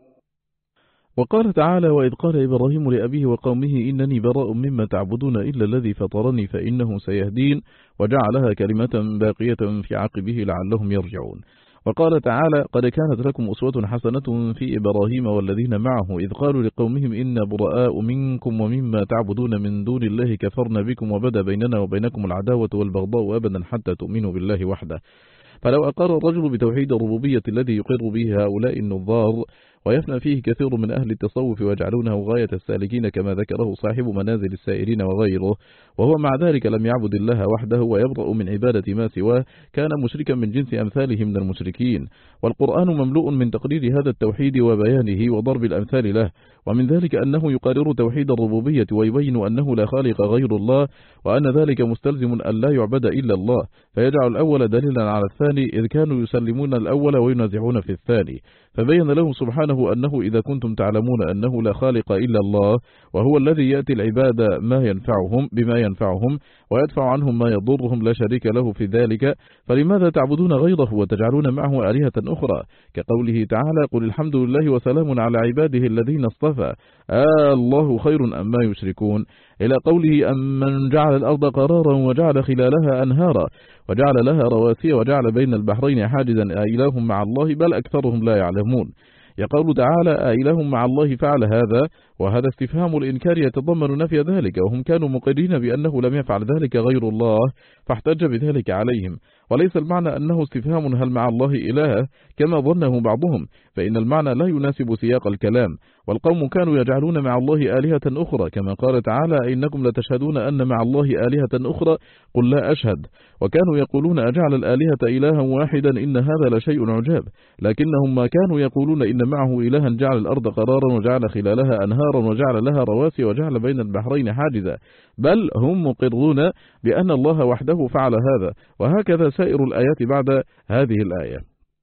وقال تعالى وإذ قال إبراهيم لأبيه وقومه إنني براء مما تعبدون إلا الذي فطرني فإنه سيهدين وجعلها كلمة باقية في عقبه لعلهم يرجعون. وقال تعالى قد كانت لكم أسوة حسنة في إبراهيم والذين معه إذ قالوا لقومهم إنا براء منكم ومما تعبدون من دون الله كفرنا بكم وبدا بيننا وبينكم العداوة والبغضاء أبدا حتى تؤمنوا بالله وحده. فلو أقر الرجل بتوحيد الربوبية الذي يقر به هؤلاء النظار ويفنى فيه كثير من أهل التصوف ويجعلونه غاية السالكين كما ذكره صاحب منازل السائرين وغيره، وهو مع ذلك لم يعبد الله وحده ويبرأ من عبادة ما سواه، كان مشركا من جنس أمثاله من المشركين. والقرآن مملوء من تقرير هذا التوحيد وبيانه وضرب الأمثال له، ومن ذلك أنه يقرر توحيد الربوبية ويبين أنه لا خالق غير الله، وأن ذلك مستلزم أن لا يعبد إلا الله، فيجعل الأول دليلا على الثاني إذ كانوا يسلمون الأول وينازعون في الثاني. فبين لهم سبحانه أنه إذا كنتم تعلمون أنه لا خالق إلا الله وهو الذي يأتي العباد بما ينفعهم ويدفع عنهم ما يضرهم لا شريك له في ذلك، فلماذا تعبدون غيره وتجعلون معه آلهة أخرى؟ كقوله تعالى قل الحمد لله وسلام على عباده الذين اصطفى الله خير أما يشركون، إلى قوله أمن جعل الأرض قرارا وجعل خلالها أنهارا وجعل لها رواسي وجعل بين البحرين حاجزا أإله مع الله بل أكثرهم لا يعلمون. يقول تعالى أإله مع الله فعل هذا، وهذا استفهام الإنكار يتضمن نفي ذلك، وهم كانوا مقرين بأنه لم يفعل ذلك غير الله فاحتج بذلك عليهم، وليس المعنى أنه استفهام هل مع الله إله كما ظنه بعضهم، فإن المعنى لا يناسب سياق الكلام. والقوم كانوا يجعلون مع الله آلهة أخرى كما قال تعالى إنكم لتشهدون أن مع الله آلهة أخرى قل لا أشهد، وكانوا يقولون أجعل الآلهة إلها واحدا إن هذا لشيء عجاب، لكنهم ما كانوا يقولون إن معه إلها جعل الأرض قرارا وجعل خلالها أنهارا وجعل لها رواسي وجعل بين البحرين حاجزا، بل هم مقرون بأن الله وحده فعل هذا، وهكذا سائر الآيات بعد هذه الآية.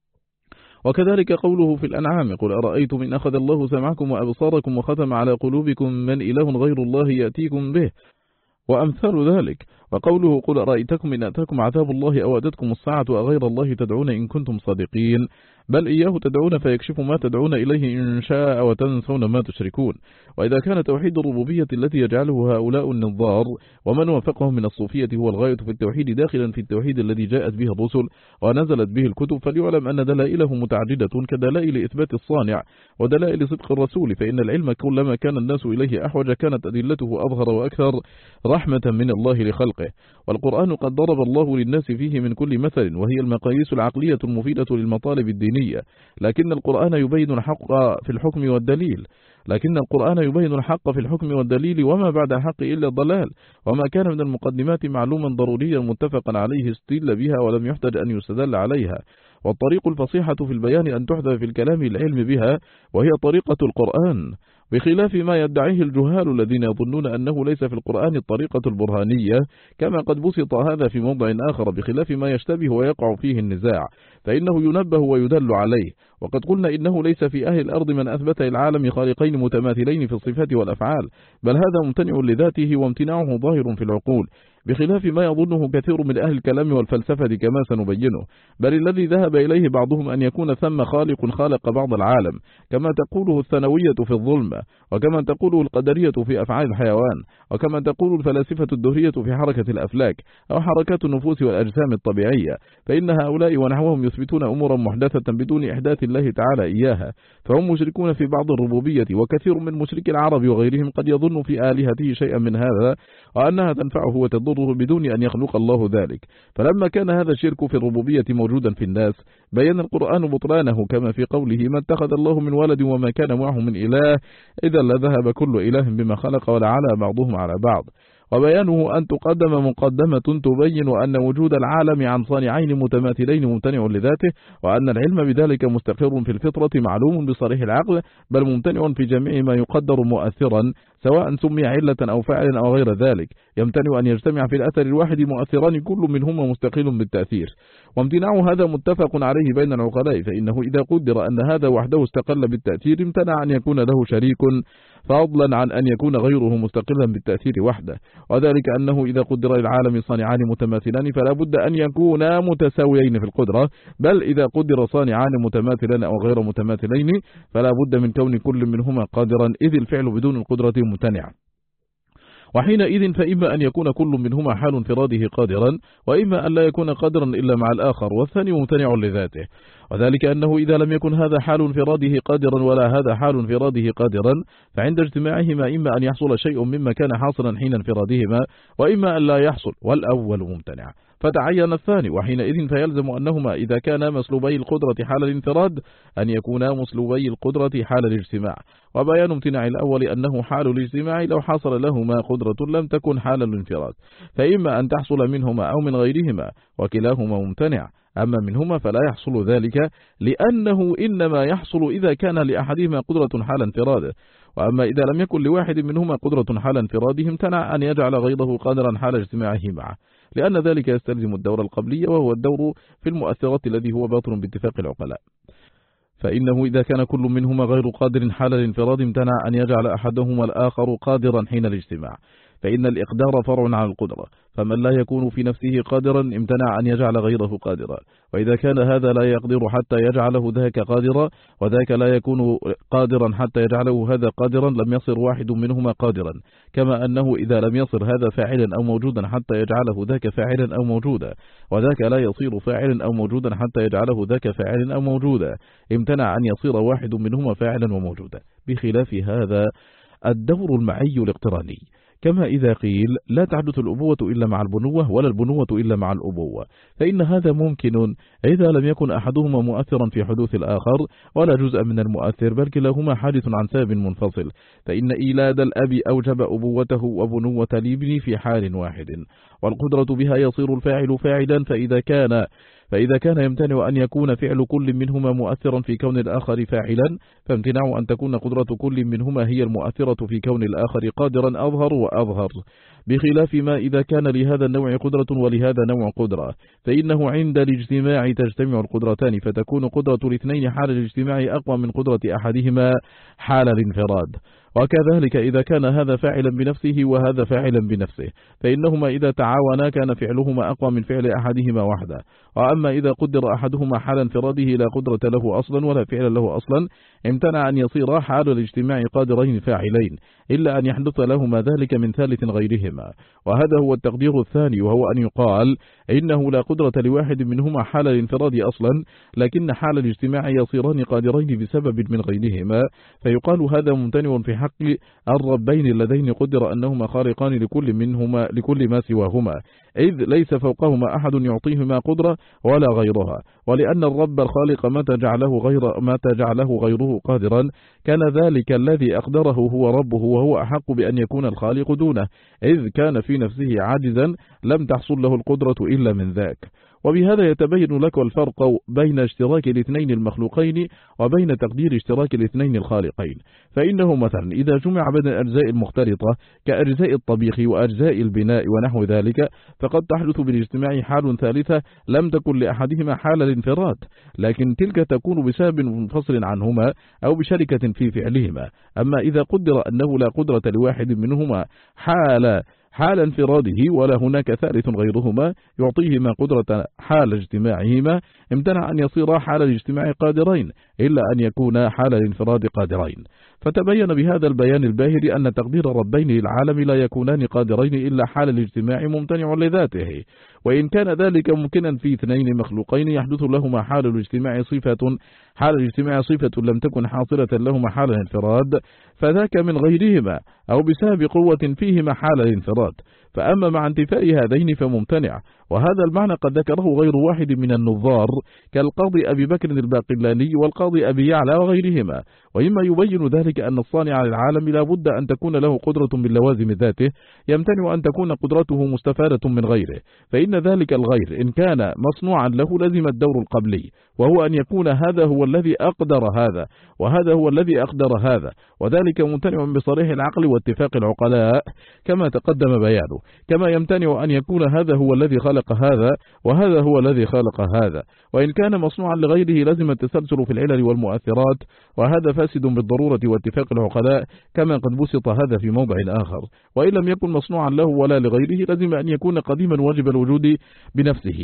وكذلك قوله في الأنعام قل أرأيتم إن أخذ الله سمعكم وأبصاركم وختم على قلوبكم من إله غير الله يأتيكم به وأمثال ذلك. وقوله قل أرأيتكم إن أتاكم عذاب الله أو أتتكم الساعة أغير الله تدعون إن كنتم صادقين، بل إياه تدعون فيكشف ما تدعون إليه إن شاء وتنسون ما تشركون. وإذا كان توحيد الربوبية الذي يجعله هؤلاء النظار ومن وافقهم من الصوفية هو الغاية في التوحيد داخلا في التوحيد الذي جاءت به الرسل ونزلت به الكتب، فليعلم أن دلائله متعددة كدلائل إثبات الصانع ودلائل صدق الرسول، فإن العلم كلما كان الناس إليه أحوج كانت أدلته أظهر وأكثر رحمة من الله لخلقه. والقرآن قد ضرب الله للناس فيه من كل مثل، وهي المقاييس العقلية المفيدة للمطالب الدينية، لكن القرآن يبين الحق في الحكم والدليل وما بعد الحق إلا الضلال، وما كان من المقدمات معلوما ضروريا متفقا عليه استدل بها ولم يحتج أن يستدل عليها. والطريق الفصيحة في البيان أن تحذف في الكلام العلم بها، وهي طريقة القرآن، بخلاف ما يدعيه الجهال الذين يظنون أنه ليس في القرآن الطريقة البرهانية، كما قد بسط هذا في موضع آخر بخلاف ما يشتبه ويقع فيه النزاع، فإنه ينبه ويدل عليه. وقد قلنا إنه ليس في أهل الأرض من أثبت العالم خالقين متماثلين في الصفات والأفعال، بل هذا ممتنع لذاته وامتناعه ظاهر في العقول، بخلاف ما يظنه كثير من أهل الكلام والفلسفة كما سنبينه، بل الذي ذهب إليه بعضهم أن يكون ثم خالق خالق بعض العالم، كما تقوله الثانوية في الظلمة، وكما تقوله القدرية في أفعال الحيوان، وكما تقول الفلاسفة الدهرية في حركة الأفلاك أو حركات النفوس والأجسام الطبيعية، فإن هؤلاء ونحوهم يثبتون أمورا محدثة بدون إحداث الله تعالى إياها، فهم مشركون في بعض الربوبية، وكثير من مشركي العرب وغيرهم قد يظن في آلهته شيئا من هذا وأنها تنفعه وتضره بدون أن يخلق الله ذلك. فلما كان هذا الشرك في الربوبية موجودا في الناس بين القرآن بطلانه، كما في قوله ما اتخذ الله من ولد وما كان معه من إله إذا لذهب كل إله بما خلق ولعلى بعضهم على بعض. وبيانه أن تقدم مقدمة تبين أن وجود العالم عن صانعين متماثلين ممتنع لذاته، وأن العلم بذلك مستقر في الفطرة معلوم بصريح العقل، بل ممتنع في جميع ما يقدر مؤثرا سواء سمي علة أو فاعل أو غير ذلك. يمتنع أن يجتمع في الأثر الواحد مؤثران كل منهما مستقل بالتأثير، وامتناع هذا متفق عليه بين العقلاء، فإنه إذا قدر أن هذا وحده استقل بالتأثير امتنع أن يكون له شريك، فضلا عن أن يكون غيره مستقلا بالتأثير وحده. وذلك أنه إذا قدر العالم صانعان متماثلان فلا بد أن يكونا متساويين في القدرة، بل إذا قدر صانعان متماثلان أو غير متماثلين فلا بد من كون كل منهما قادرا، إذ الفعل بدون القدرة ممتنع. وحينئذ فإما أن يكون كل منهما حال انفراده قادرا، وإما أن لا يكون قادرا إلا مع الآخر، والثاني ممتنع لذاته. وذلك أنه إذا لم يكن هذا حال انفراده قادرا ولا هذا حال انفراده قادرا، فعند اجتماعهما إما أن يحصل شيء مما كان حاصلا حين انفرادهما، وإما أن لا يحصل، والأول ممتنع. فتعين الثاني، وحينئذ فيلزم أنهما إذا كانا مسلوبي القدرة حال الانفراد أن يكونا مسلوبي القدرة حال الاجتماع. وبيان امتناع الأول أنه حال الاجتماع لو حصل لهما قدرة لم تكن حال الانفراد، فإما أن تحصل منهما أو من غيرهما، وكلاهما ممتنع. أما منهما فلا يحصل ذلك، لأنه إنما يحصل إذا كان لأحدهما قدرة حال انفراده، وأما إذا لم يكن لواحد منهما قدرة حال انفراده امتنع أن يجعل غيره قادرا حال اجتماعه معه، لأن ذلك يستلزم الدور القبلي، وهو الدور في المؤثرات الذي هو باطل باتفاق العقلاء. فإنه إذا كان كل منهما غير قادر حال الانفراد امتنع أن يجعل أحدهما الآخر قادرا حين الاجتماع، فإن الإقدار فرع عن القدرة، فمن لا يكون في نفسه قادرا امتنع أن يجعل غيره قادرا. وإذا كان هذا لا يقدر حتى يجعله ذاك قادرا، وذاك لا يكون قادرا حتى يجعله هذا قادرا، لم يصر واحد منهما قادرا، كما أنه إذا لم يصر هذا فاعلا أو موجودا حتى يجعله ذاك فاعلا أو موجودا، وذاك لا يصير فاعلا أو موجودا حتى يجعله ذاك فاعلا أو موجودا، امتنع أن يصير واحد منهما فاعلا وموجودا. بخلاف هذا الدور المعي الاقتراني، كما إذا قيل لا تحدث الأبوة إلا مع البنوة ولا البنوة إلا مع الأبوة، فإن هذا ممكن إذا لم يكن أحدهما مؤثرا في حدوث الآخر ولا جزء من المؤثر، بل كلاهما حادث عن سبب منفصل، فإن إيلاد الأب أوجب أبوته وبنوة الابن في حال واحد، والقدرة بها يصير الفاعل فاعلا. فإذا كان يمتنع أن يكون فعل كل منهما مؤثرا في كون الآخر فاعلا، فامتناع أن تكون قدرة كل منهما هي المؤثرة في كون الآخر قادرا أظهر وأظهر، بخلاف ما إذا كان لهذا النوع قدرة ولهذا نوع قدرة، فإنه عند الاجتماع تجتمع القدرتان، فتكون قدرة الاثنين حال الاجتماع أقوى من قدرة أحدهما حال الانفراد. وكذلك إذا كان هذا فاعلا بنفسه وهذا فاعلا بنفسه، فإنهما إذا تعاونا كان فعلهما أقوى من فعل أحدهما وحده. وأما إذا قدر أحدهما حال انفراده لا قدرة له أصلا ولا فعل له أصلا، امتنع أن يصير حال الاجتماع قادرين فاعلين، إلا أن يحدث لهما ذلك من ثالث غيرهما. وهذا هو التقدير الثاني، وهو أن يقال إنه لا قدرة لواحد منهما حال الانفراد أصلا، لكن حال الاجتماع يصيران قادرين بسبب من غيرهما، فيقال هذا ممتنع في حق الربين اللذين قدر أنهما خالقان لكل ما سواهما، إذ ليس فوقهما أحد يعطيهما قدرة ولا غيرها. ولأن الرب الخالق متى جعله غيره قادرا، كان ذلك الذي أقدره هو ربه، وهو أحق بأن يكون الخالق دونه، إذ كان في نفسه عاجزا لم تحصل له القدرة إلا من ذاك. وبهذا يتبين لك الفرق بين اشتراك الاثنين المخلوقين وبين تقدير اشتراك الاثنين الخالقين. فإنه مثلا إذا جمع بين الأجزاء المختلطة كأجزاء الطبيخ وأجزاء البناء ونحو ذلك، فقد تحدث بالاجتماع حال ثالثة لم تكن لأحدهما حال الانفراد، لكن تلك تكون بسبب منفصل عنهما أو بشركة في فعلهما. أما إذا قدر أنه لا قدرة لواحد منهما حال انفراده ولا هناك ثالث غيرهما يعطيهما قدرة حال اجتماعهما، امتنع أن يصيرا حال الاجتماع قادرين، إلا أن يكونا حال الانفراد قادرين. فتبين بهذا البيان الباهر أن تقدير ربين للعالم لا يكونان قادرين إلا حال الاجتماع ممتنع لذاته، وإن كان ذلك ممكنا في اثنين مخلوقين يحدث لهما حال الاجتماع صفة لم تكن حاصلة لهما حال الانفراد، فذاك من غيرهما أو بسبب قوة فيهما حال الانفراد. فأما مع انتفاء هذين فممتنع، وهذا المعنى قد ذكره غير واحد من النظار كالقاضي أبي بكر الباقلاني والقاضي أبي يعلى وغيرهما. وإما يبين ذلك أن الصانع للعالم لا بد أن تكون له قدرة من لوازم ذاته يمتنع أن تكون قدرته مستفادة من غيره، فإن ذلك الغير إن كان مصنوعا له لزم الدور القبلي، وهو أن يكون هذا هو الذي أقدر هذا وهذا هو الذي أقدر هذا، وذلك ممتنع بصريح العقل واتفاق العقلاء كما تقدم بيانه، كما يمتنع أن يكون هذا هو الذي خلق هذا وهذا هو الذي خلق هذا، وإن كان مصنوعا لغيره لزم التسلسل في العلل والمؤثرات، وهذا فاسد بالضرورة واتفاق العقلاء كما قد بسط هذا في موضع آخر. وإن لم يكن مصنوعا له ولا لغيره لزم أن يكون قديما واجب الوجود بنفسه،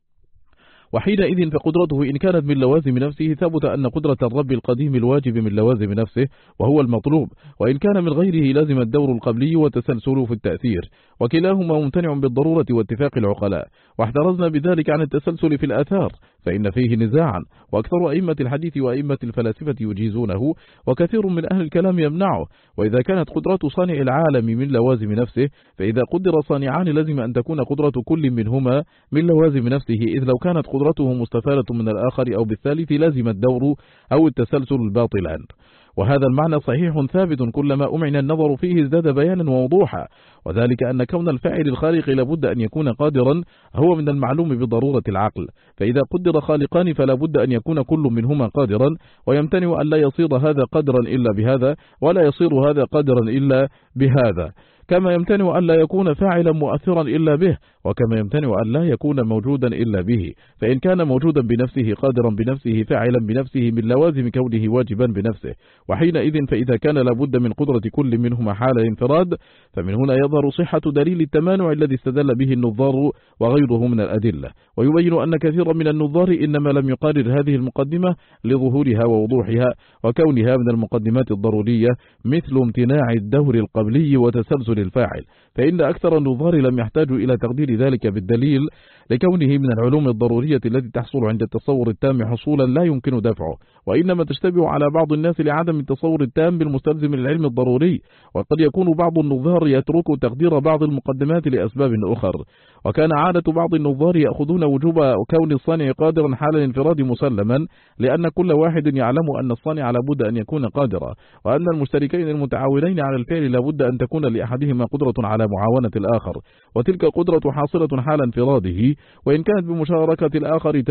وحينئذ فقدرته إن كانت من لوازم نفسه ثبت أن قدرة الرب القديم الواجب من لوازم نفسه وهو المطلوب، وإن كان من غيره لازم الدور القبلي وتسلسله في التأثير، وكلاهما ممتنع بالضرورة واتفاق العقلاء. واحترزنا بذلك عن التسلسل في الآثار فإن فيه نزاعا، وأكثر أئمة الحديث وأئمة الفلاسفة يجيزونه، وكثير من أهل الكلام يمنعه. وإذا كانت قدرة صانع العالم من لوازم نفسه، فإذا قدر صانعان لازم أن تكون قدرة كل منهما من لوازم نفسه، إذ لو كانت قدرته مستفادة من الآخر أو بالثالث لازم الدور أو التسلسل الباطلان. وهذا المعنى صحيح ثابت كلما أمعن النظر فيه ازداد بيانا ووضوحا، وذلك أن كون الفاعل الخالق لابد أن يكون قادرا هو من المعلوم بضرورة العقل، فإذا قدر خالقان فلا بد أن يكون كل منهما قادرا، ويمتنع أن لا يصير هذا قادرا إلا بهذا ولا يصير هذا قادرا إلا بهذا، كما يمتنع أن لا يكون فاعلا مؤثرا إلا به، وكما يمتنع أن لا يكون موجودا إلا به، فإن كان موجودا بنفسه قادرا بنفسه فاعلا بنفسه من لوازم كونه واجبا بنفسه، وحينئذ فإذا كان لابد من قدرة كل منهما حال الانفراد، فمن هنا يظهر صحة دليل التمانع الذي استدل به النظار وغيره من الأدلة. ويبين أن كثيرا من النظار إنما لم يقرر هذه المقدمة لظهورها ووضوحها وكونها من المقدمات الضرورية، مثل امتناع الدور القبلي وتسلسل الفاعل، فإن أكثر النظار لم يحتاجوا إلى تقدير ذلك بالدليل لكونه من العلوم الضرورية التي تحصل عند التصور التام حصولا لا يمكن دفعه، وإنما تشتبه على بعض الناس لعدم التصور التام بالمستلزم للعلم الضروري. وقد يكون بعض النظار يترك تقدير بعض المقدمات لأسباب أخر، وكان عادة بعض النظار يأخذون وجوب كون الصانع قادرا حال الانفراد مسلما، لأن كل واحد يعلم أن الصانع لابد أن يكون قادرا، وأن المشتركين المتعاونين على الفعل لابد أن تكون لأحدهما قدرة على معاونة الآخر، وتلك القدرة حاصلة حال انفراده، وإن كانت بمشاركة الآخر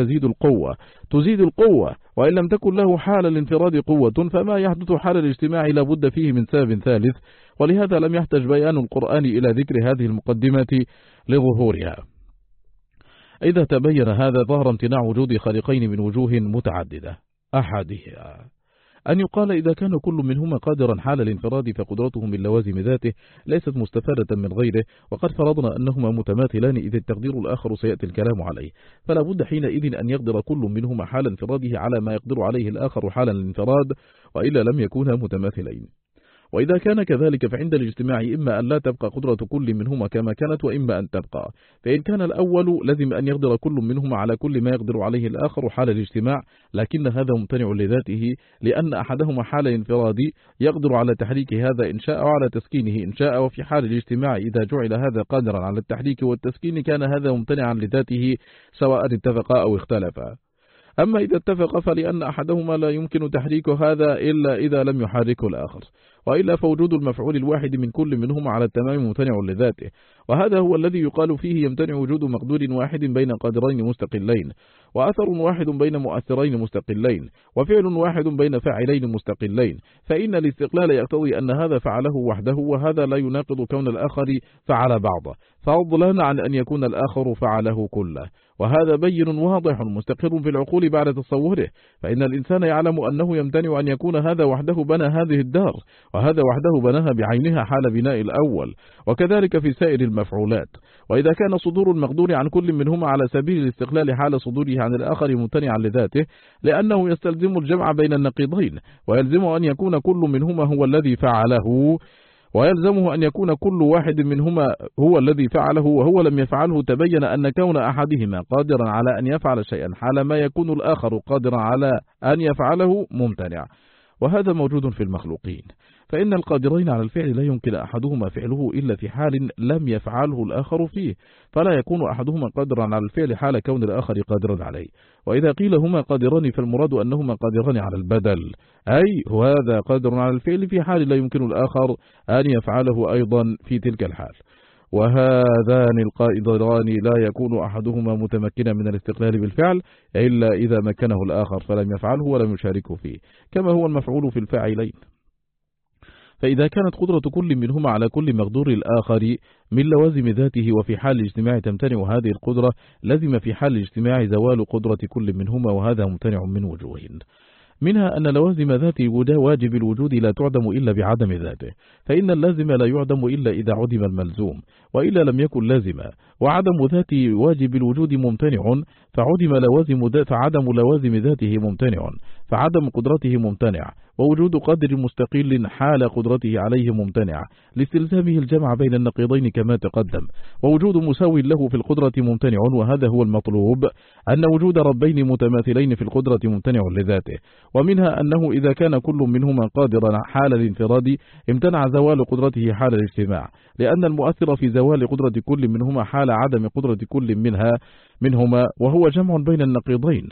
تزيد القوة، وإن لم تكن له حال الانفراد قوة فما يحدث حال الاجتماع لابد فيه من سبب ثالث، ولهذا لم يحتج بيان القرآن إلى ذكر هذه المقدمة لظهورها. إذا تبين هذا ظهر امتناع وجود خالقين من وجوه متعددة. أحدها أن يقال إذا كان كل منهما قادرا حال الانفراد فقدرته من لوازم ذاته ليست مستفادة من غيره، وقد فرضنا أنهما متماثلان إذ التقدير الآخر سيأتي الكلام عليه، فلا بد حينئذ أن يقدر كل منهما حال انفراده على ما يقدر عليه الآخر حال الانفراد، وإلا لم يكونا متماثلين. وإذا كان كذلك فعند الاجتماع إما أن لا تبقى قدرة كل منهما كما كانت وإما أن تبقى، فإن كان الأول لازم أن يقدر كل منهما على كل ما يقدر عليه الآخر حال الاجتماع، لكن هذا ممتنع لذاته، لأن أحدهما حال الانفراد يقدر على تحريك هذا إن شاء وعلى تسكينه إن شاء، وفي حال الاجتماع إذا جعل هذا قادرا على التحريك والتسكين كان هذا ممتنعا لذاته سواء اتفقا أو اختلفا. أما إذا اتفق فلأن أحدهما لا يمكن تحريك هذا إلا إذا لم يحركه الآخر، وإلا فوجود المفعول الواحد من كل منهما على التمام ممتنع لذاته، وهذا هو الذي يقال فيه يمتنع وجود مقدور واحد بين قادرين مستقلين، وأثر واحد بين مؤثرين مستقلين، وفعل واحد بين فاعلين مستقلين، فإن الاستقلال يقتضي أن هذا فعله وحده وهذا لا يناقض كون الآخر فعل بعضه، فضلا عن أن يكون الآخر فعله كله، وهذا بين واضح مستقر في العقول بعد تصوره، فإن الإنسان يعلم أنه يمتنع أن يكون هذا وحده بنى هذه الدار، وهذا وحده بناها بعينها حال بناء الأول، وكذلك في سائر المفعولات. وإذا كان صدور المقدور عن كل منهما على سبيل الاستقلال حال صدوره عن الآخر ممتنعا لذاته، لأنه يستلزم الجمع بين النقيضين، ويلزم أن يكون كل منهما هو الذي فعله، ويلزمه أن يكون كل واحد منهما هو الذي فعله وهو لم يفعله، تبين أن كون أحدهما قادرا على أن يفعل شيئا حال ما يكون الآخر قادرا على أن يفعله ممتنع، وهذا موجود في المخلوقين، فإن القادرين على الفعل لا يمكن أحدهما فعله إلا في حال لم يفعله الآخر فيه، فلا يكون أحدهما قادرا على الفعل حال كون الآخر قادرا عليه. وإذا قيل هما قادران فالمراد أنهما قادران على البدل، أي هذا قادر على الفعل في حال لا يمكن الآخر أن يفعله أيضا في تلك الحال. وهذان القادران لا يكون أحدهما متمكنا من الاستقلال بالفعل إلا إذا مكنه الآخر فلم يفعله ولم يشاركه فيه، كما هو المفعول في الفاعلين. فإذا كانت قدرة كل منهما على كل مقدور الآخر من لوازم ذاته، وفي حال الاجتماع تمتنع هذه القدرة، لزم في حال الاجتماع زوال قدرة كل منهما، وهذا ممتنع من وجوه. منها أن لوازم ذات واجب الوجود لا تعدم إلا بعدم ذاته، فإن اللازم لا يعدم إلا إذا عدم الملزوم، وإلا لم يكن لازما. وعدم ذات واجب الوجود ممتنع، فعدم لوازم ذاته ممتنع، فعدم قدرته ممتنع، ووجود قدر مستقل حال قدرته عليه ممتنع لاستلزامه الجمع بين النقيضين كما تقدم، ووجود مساو له في القدرة ممتنع، وهذا هو المطلوب، أن وجود ربين متماثلين في القدرة ممتنع لذاته. ومنها أنه إذا كان كل منهما قادرا حال الانفراد امتنع زوال قدرته حال الاجتماع، لأن المؤثر في زوال قدرة كل منهما حال عدم قدرة كل منهما وهو جمع بين النقيضين.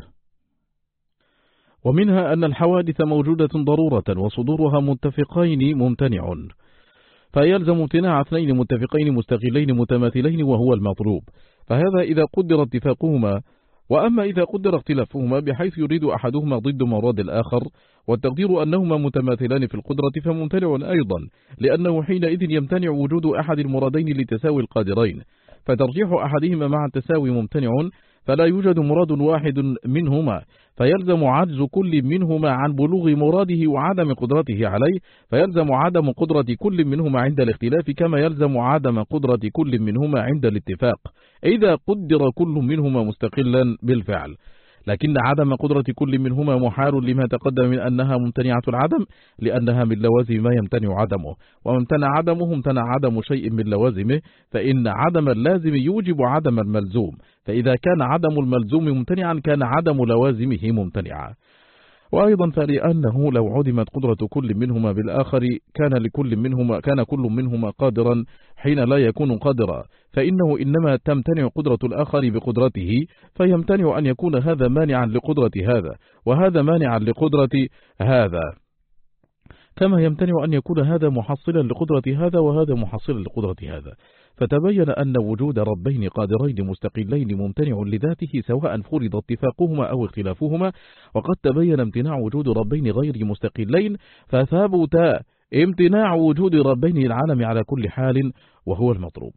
ومنها أن الحوادث موجودة ضرورة وصدورها متفقين ممتنع، فيلزم امتناع اثنين متفقين مستقلين متماثلين وهو المطلوب، فهذا إذا قدر اتفاقهما. وأما إذا قدر اختلافهما بحيث يريد أحدهما ضد مراد الآخر، والتقدير أنهما متماثلان في القدرة، فممتنع أيضا، لأنه حينئذ يمتنع وجود أحد المرادين لتساوي القادرين، فترجيح أحدهما مع التساوي ممتنع، فلا يوجد مراد واحد منهما، فيلزم عجز كل منهما عن بلوغ مراده وعدم قدرته عليه، فيلزم عدم قدرة كل منهما عند الاختلاف كما يلزم عدم قدرة كل منهما عند الاتفاق إذا قدر كل منهما مستقلا بالفعل. لكن عدم قدرة كل منهما محال لما تقدم من أنها ممتنعة العدم، لأنها من لوازم ما يمتنع عدمه، ومن امتنع عدمه امتنع عدم شيء من لوازمه، فإن عدم اللازم يوجب عدم الملزوم، فإذا كان عدم الملزوم ممتنعا كان عدم لوازمه ممتنعا. وأيضا فلأنه لو عدمت قدرة كل منهما بالآخر كان كل منهما قادرا حين لا يكون قادرا، فإنه إنما تمتنع قدرة الآخر بقدرته، فيمتنع أن يكون هذا مانعا لقدرة هذا وهذا مانعا لقدرة هذا، كما يمتنع أن يكون هذا محصلا لقدرة هذا وهذا محصلا لقدرة هذا. فتبين أن وجود ربين قادرين مستقلين ممتنع لذاته سواء فرض اتفاقهما أو اختلافهما، وقد تبين امتناع وجود ربين غير مستقلين، فثبت امتناع وجود ربين العالم على كل حال وهو المطلوب.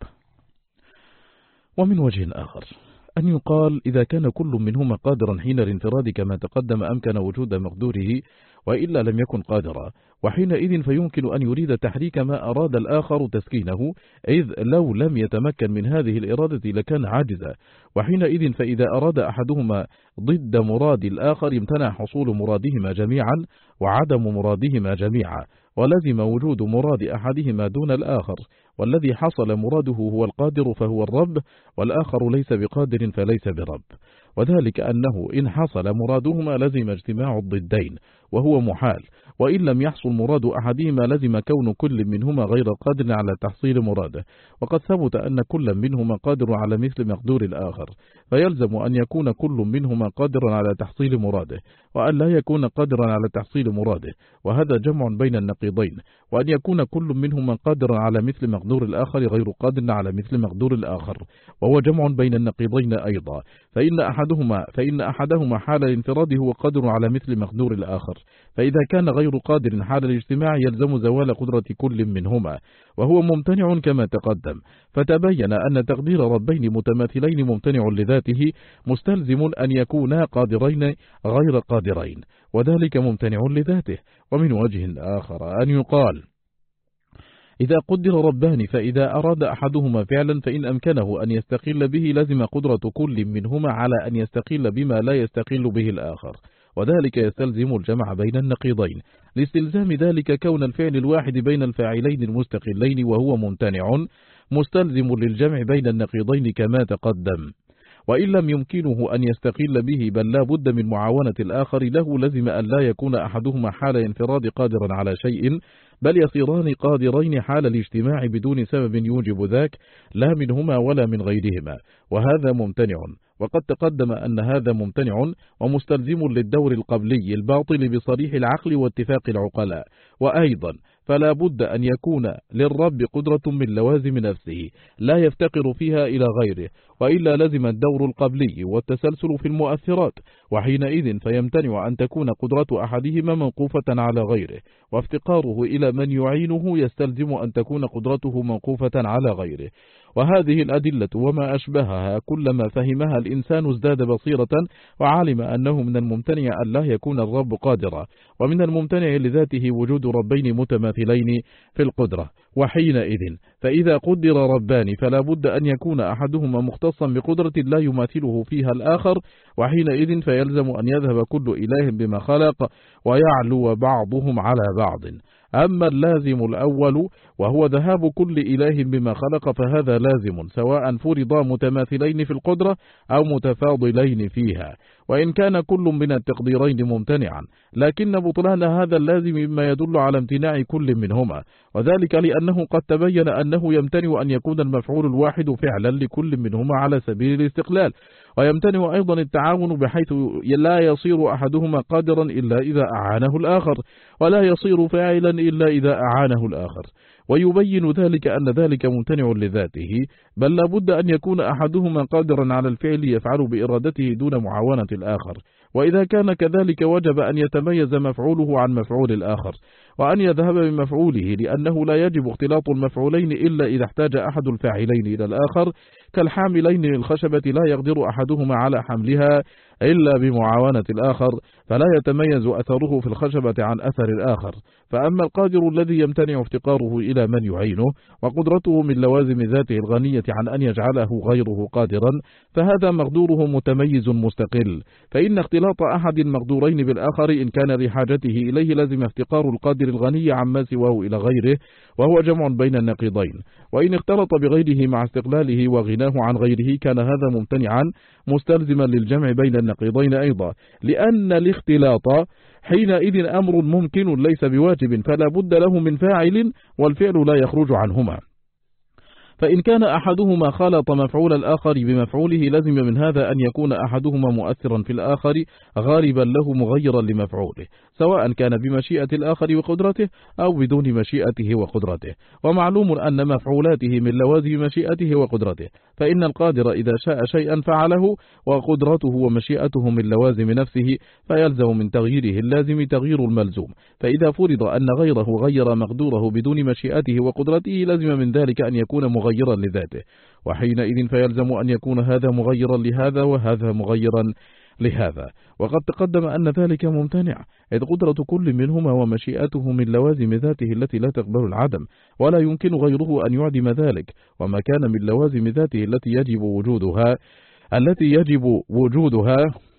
ومن وجه آخر أن يقال إذا كان كل منهما قادرا حين الانفراد كما تقدم أمكن وجود مقدوره، وإلا لم يكن قادرا، وحينئذ فيمكن أن يريد تحريك ما أراد الآخر تسكينه، إذ لو لم يتمكن من هذه الإرادة لكان عاجزا، وحينئذ فإذا أراد أحدهما ضد مراد الآخر امتنع حصول مرادهما جميعا وعدم مرادهما جميعا، ولزم وجود مراد أحدهما دون الآخر، والذي حصل مراده هو القادر فهو الرب، والآخر ليس بقادر فليس برب، وذلك أنه إن حصل مرادهما لزم اجتماع الضدين وهو محال، وإن لم يحصل مراد أحدهما لزم كون كل منهما غير قادر على تحصيل مراده، وقد ثبت أن كل منهما قادر على مثل مقدور الآخر، فيلزم أن يكون كل منهما قادرا على تحصيل مراده، وأن لا يكون قادرا على تحصيل مراده، وهذا جمع بين النقيضين، وأن يكون كل منهما قادرا على مثل مقدور الآخر غير قادر على مثل مقدور الآخر، وهو جمع بين النقيضين أيضا، فإن أحدهما حال الانفراد هو قادر على مثل مقدور الآخر، فإذا كان غير قادر حال الاجتماع يلزم زوال قدرة كل منهما، وهو ممتنع كما تقدم. فتبين أن تقدير ربين متماثلين ممتنع لذاته مستلزم أن يكونا قادرين غير قادرين، وذلك ممتنع لذاته. ومن وجه آخر أن يقال: إذا قدر ربان فإذا أراد أحدهما فعلا فإن أمكنه أن يستقل به لزم قدرة كل منهما على أن يستقل بما لا يستقل به الآخر، وذلك يستلزم الجمع بين النقيضين، لاستلزام ذلك كون الفعل الواحد بين الفاعلين المستقلين، وهو ممتنع مستلزم للجمع بين النقيضين كما تقدم. وإن لم يمكنه أن يستقل به بل لا بد من معاونة الآخر له، لزم أن لا يكون أحدهما حال انفراد قادرا على شيء، بل يصيران قادرين حال الاجتماع بدون سبب يوجب ذاك، لا منهما ولا من غيرهما، وهذا ممتنع. وقد تقدم أن هذا ممتنع ومستلزم للدور القبلي الباطل بصريح العقل واتفاق العقلاء. وأيضا فلا بد أن يكون للرب قدرة من لوازم نفسه لا يفتقر فيها إلى غيره، وإلا لزم الدور القبلي والتسلسل في المؤثرات، وحينئذ فيمتنع أن تكون قدرة أحدهما موقوفة على غيره، وافتقاره إلى من يعينه يستلزم أن تكون قدرته موقوفة على غيره. وهذه الأدلة وما أشبهها كلما فهمها الإنسان ازداد بصيرة، وعلم أنه من الممتنع أن لا يكون الرب قادرا، ومن الممتنع لذاته وجود ربين متماثلين في القدرة. وحينئذ فإذا قدر ربان فلا بد أن يكون أحدهما مختصا بقدرة لا يماثله فيها الآخر، وحينئذ فيلزم أن يذهب كل إله بما خلق ويعلو بعضهم على بعض. أما اللازم الأول وهو ذهاب كل إله بما خلق فهذا لازم سواء فرضا متماثلين في القدرة أو متفاضلين فيها، وإن كان كل من التقديرين ممتنعا، لكن بطلان هذا اللازم مما يدل على امتناع كل منهما، وذلك لأنه قد تبين أنه يمتنع أن يكون المفعول الواحد فعلا لكل منهما على سبيل الاستقلال، ويمتنع أيضا التعاون بحيث لا يصير أحدهما قادرا إلا إذا أعانه الآخر، ولا يصير فاعلا إلا إذا أعانه الآخر. ويبين ذلك أن ذلك ممتنع لذاته، بل لا بد أن يكون أحدهما قادرا على الفعل يفعل بإرادته دون معاونة الآخر، وإذا كان كذلك وجب أن يتميز مفعوله عن مفعول الآخر، وأن يذهب بمفعوله، لأنه لا يجب اختلاط المفعولين إلا إذا احتاج أحد الفاعلين إلى الآخر، كالحاملين للخشبة لا يقدر أحدهما على حملها إلا بمعاونة الآخر، فلا يتميز أثره في الخشبة عن أثر الآخر. فأما القادر الذي يمتنع افتقاره إلى من يعينه وقدرته من لوازم ذاته الغنية عن أن يجعله غيره قادرا، فهذا مقدوره متميز مستقل، فإن اختلاط أحد المقدورين بالآخر إن كان لحاجته إليه لازم افتقار القادر الغني عما سواه إلى غيره، وهو جمع بين النقيضين. وإن اختلط بغيره مع استقلاله وغناه عن غيره كان هذا ممتنعا مستلزما للجمع بين النقيضين أيضا، لأن الاختلاط حينئذ أمر ممكن ليس بواجب، فلا بد له من فاعل والفعل لا يخرج عنهما. فإن كان أحدهما خالط مفعول الآخر بمفعوله لزم من هذا أن يكون أحدهما مؤثرا في الآخر غالبا له مغيرا لمفعوله، سواء كان بمشيئة الآخر وقدرته أو بدون مشيئته وقدرته. ومعلوم أن مفعولاته من لوازم مشيئته وقدرته، فإن القادر إذا شاء شيئا فعله، وقدرته ومشيئته من لوازم نفسه، فيلزم من تغييره اللازم تغيير الملزوم. فإذا فرض أن غيره غير مقدوره بدون مشيئته وقدرته لزم من ذلك أن يكون مغيرا لذاته، وحينئذ فيلزم أن يكون هذا مغيرا لهذا وهذا مغيرا لهذا. وقد تقدم أن ذلك ممتنع، إذ قدرة كل منهما ومشيئته من لوازم ذاته التي لا تقبل العدم، ولا يمكن غيره أن يعدم ذلك، وما كان من لوازم ذاته التي يجب وجودها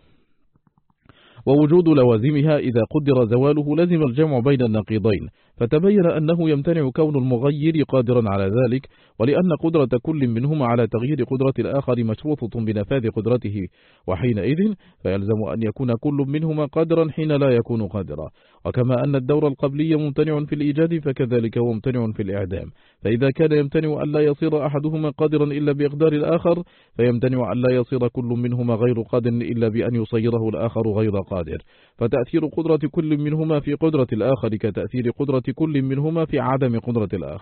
ووجود لوازمها إذا قدر زواله لزم الجمع بين النقيضين، فتبين أنه يمتنع كون المغير قادرا على ذلك، ولأن قدرة كل منهما على تغيير قدرة الآخر مشروطة بنفاذ قدرته، وحينئذ فيلزم أن يكون كل منهما قادرا حين لا يكون قادرا. وكما أن الدور القبلي ممتنع في الإيجاد فكذلك هو ممتنع في الإعدام، فإذا كان يمتنع أن لا يصير أحدهما قادرا إلا بإقدار الآخر، فيمتنع أن لا يصير كل منهما غير قادر إلا بأن يصيره الآخر غير قادر. فتأثير قدرة كل منهما في قدرة الآخر كتأثير قدرة كل منهما في عدم قدرة الآخر.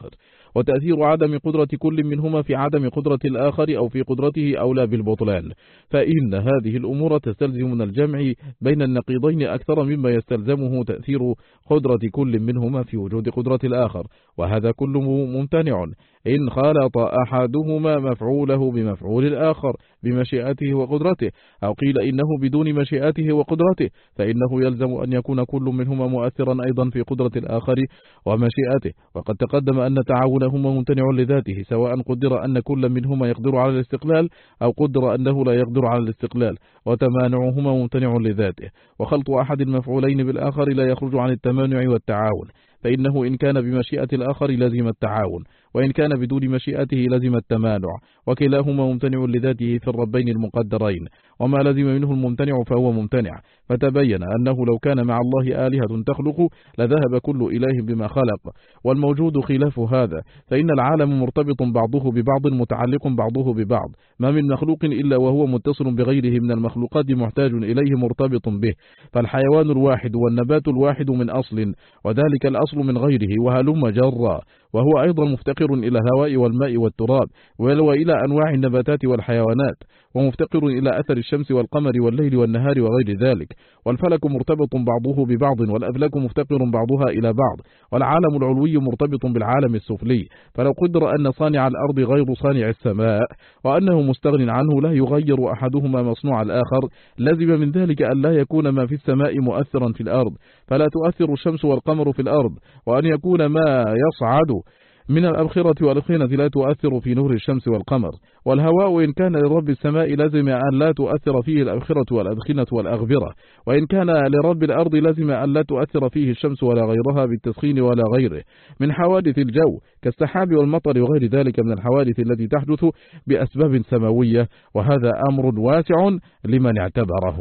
وتأثير عدم قدرة كل منهما في عدم قدرة الآخر أو في قدرته أولى بالبطلان، فإن هذه الأمور تستلزم من الجمع بين النقيضين أكثر مما يستلزمه تأثير قدرة كل منهما في وجود قدرة الآخر، وهذا كله ممتنع إن خالط أحدهما مفعوله بمفعول الآخر بمشيئته وقدرته، أو قيل إنه بدون مشيئته وقدرته، فإنه يلزم أن يكون كل منهما مؤثرا أيضا في قدرة الآخر ومشيئته. وقد تقدم أن تعاونهما ممتنع لذاته، سواء قدر أن كل منهما يقدر على الاستقلال أو قدر أنه لا يقدر على الاستقلال، وتمانعهما ممتنع لذاته. وخلط أحد المفعولين بالآخر لا يخرج عن التمانع والتعاون، فإنه إن كان بمشيئة الآخر لزم التعاون، وإن كان بدون مشيئته لزم التمانع، وكلاهما ممتنع لذاته في الربين المقدرين، وما لزم منه الممتنع فهو ممتنع. فتبين أنه لو كان مع الله آلهة تخلق لذهب كل إله بما خلق، والموجود خلاف هذا، فإن العالم مرتبط بعضه ببعض متعلق بعضه ببعض، ما من مخلوق إلا وهو متصل بغيره من المخلوقات محتاج إليه مرتبط به، فالحيوان الواحد والنبات الواحد من أصل، وذلك الأصل من غيره، وهلم جرا، وهو أيضا مفتقر إلى الهواء والماء والتراب وإلى أنواع النباتات والحيوانات، ومفتقر إلى أثر الشمس والقمر والليل والنهار وغير ذلك، والفلك مرتبط بعضه ببعض، والأفلاك مفتقر بعضها إلى بعض، والعالم العلوي مرتبط بالعالم السفلي. فلو قدر أن صانع الأرض غير صانع السماء، وأنه مستغن عنه لا يغير أحدهما مصنوع الآخر، لزم من ذلك أن لا يكون ما في السماء مؤثرا في الأرض فلا تؤثر الشمس والقمر في الأرض، وأن يكون ما يصعد من الأبخرة والأدخنة لا تؤثر في نور الشمس والقمر. والهواء إن كان لرب السماء لزم أن لا تؤثر فيه الأبخرة والأدخنة والأغبرة، وإن كان لرب الأرض لزم أن لا تؤثر فيه الشمس ولا غيرها بالتسخين ولا غيره من حوادث الجو كالسحاب والمطر وغير ذلك من الحوادث التي تحدث بأسباب سماوية، وهذا أمر واسع لمن اعتبره.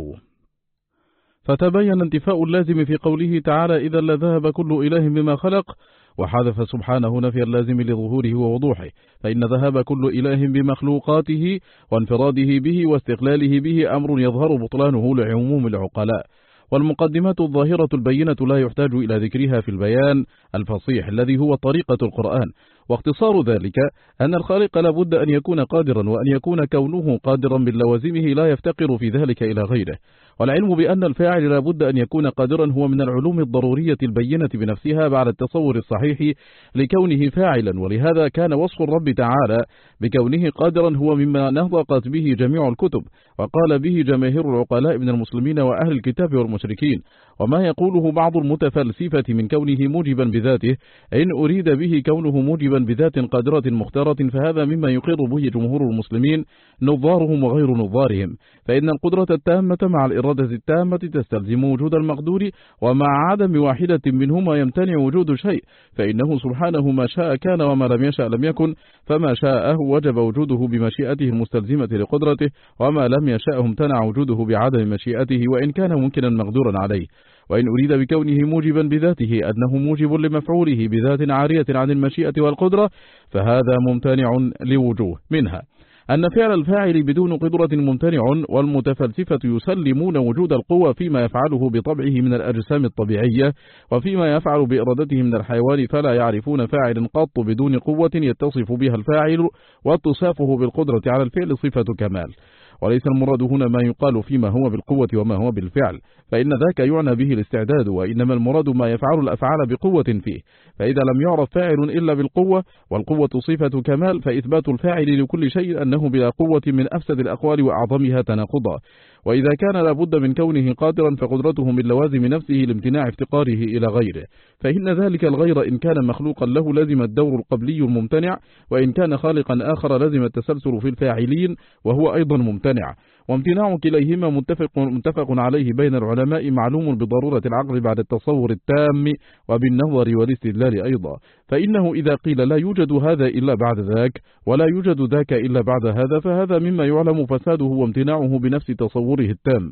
فتبين انتفاء اللازم في قوله تعالى إذا لذهب كل إله بما خلق، وحذف سبحانه نفي اللازم لظهوره ووضوحه، فإن ذهاب كل إله بمخلوقاته وانفراده به واستقلاله به أمر يظهر بطلانه لعموم العقلاء. والمقدمات الظاهرة البينة لا يحتاج إلى ذكرها في البيان الفصيح الذي هو طريقة القرآن، واختصار ذلك أن الخالق لابد أن يكون قادرا، وأن يكون كونه قادرا من لوازمه لا يفتقر في ذلك إلى غيره. والعلم بأن الفاعل لابد أن يكون قادرا هو من العلوم الضرورية البينة بنفسها بعد التصور الصحيح لكونه فاعلا، ولهذا كان وصف الرب تعالى بكونه قادرا هو مما نطقت به جميع الكتب، وقال به جماهير العقلاء من المسلمين وأهل الكتاب والمشركين. وما يقوله بعض المتفلسفة من كونه موجبا بذاته، إن أريد به كونه موجبا بذات قادرة مختارة، فهذا مما يقر به جمهور المسلمين نظارهم وغير نظارهم، فإن القدرة التامة مع الإرادة التامة تستلزم وجود المقدور، ومع عدم واحدة منهما يمتنع وجود شيء، فإنه سبحانه ما شاء كان وما لم يشأ لم يكن، فما شاءه وجب وجوده بمشيئته المستلزمة لقدرته، وما لم يشأه امتنع وجوده بعدم مشيئته وإن كان ممكنا مقدورا عليه. وإن أريد بكونه موجبا بذاته أنه موجب لمفعوله بذات عارية عن المشيئة والقدرة، فهذا ممتنع لوجوه، منها أن فعل الفاعل بدون قدرة ممتنع، والمتفلسفة يسلمون وجود القوة فيما يفعله بطبعه من الأجسام الطبيعية، وفيما يفعل بإرادته من الحيوان، فلا يعرفون فاعل قط بدون قوة يتصف بها الفاعل، واتصافه بالقدرة على الفعل صفة كمال. وليس المراد هنا ما يقال فيما هو بالقوة وما هو بالفعل، فإن ذاك يعنى به الاستعداد، وإنما المراد ما يفعل الأفعال بقوة فيه. فإذا لم يعرف فاعل إلا بالقوة، والقوة صفة كمال، فإثبات الفاعل لكل شيء أنه بلا قوة من أفسد الأقوال وأعظمها تناقضا. وإذا كان لابد من كونه قادرا، فقدرته من لوازم نفسه لامتناع افتقاره إلى غيره، فإن ذلك الغير إن كان مخلوقا له لزم الدور القبلي الممتنع، وإن كان خالقا آخر لزم التسلسل في الفاعلين وهو أيضا ممتنع. وامتناع كليهما متفق عليه بين العلماء، معلوم بضرورة العقل بعد التصور التام وبالنظر والاستدلال أيضا، فإنه إذا قيل لا يوجد هذا إلا بعد ذاك ولا يوجد ذاك إلا بعد هذا، فهذا مما يعلم فساده وامتناعه بنفس تصوره التام.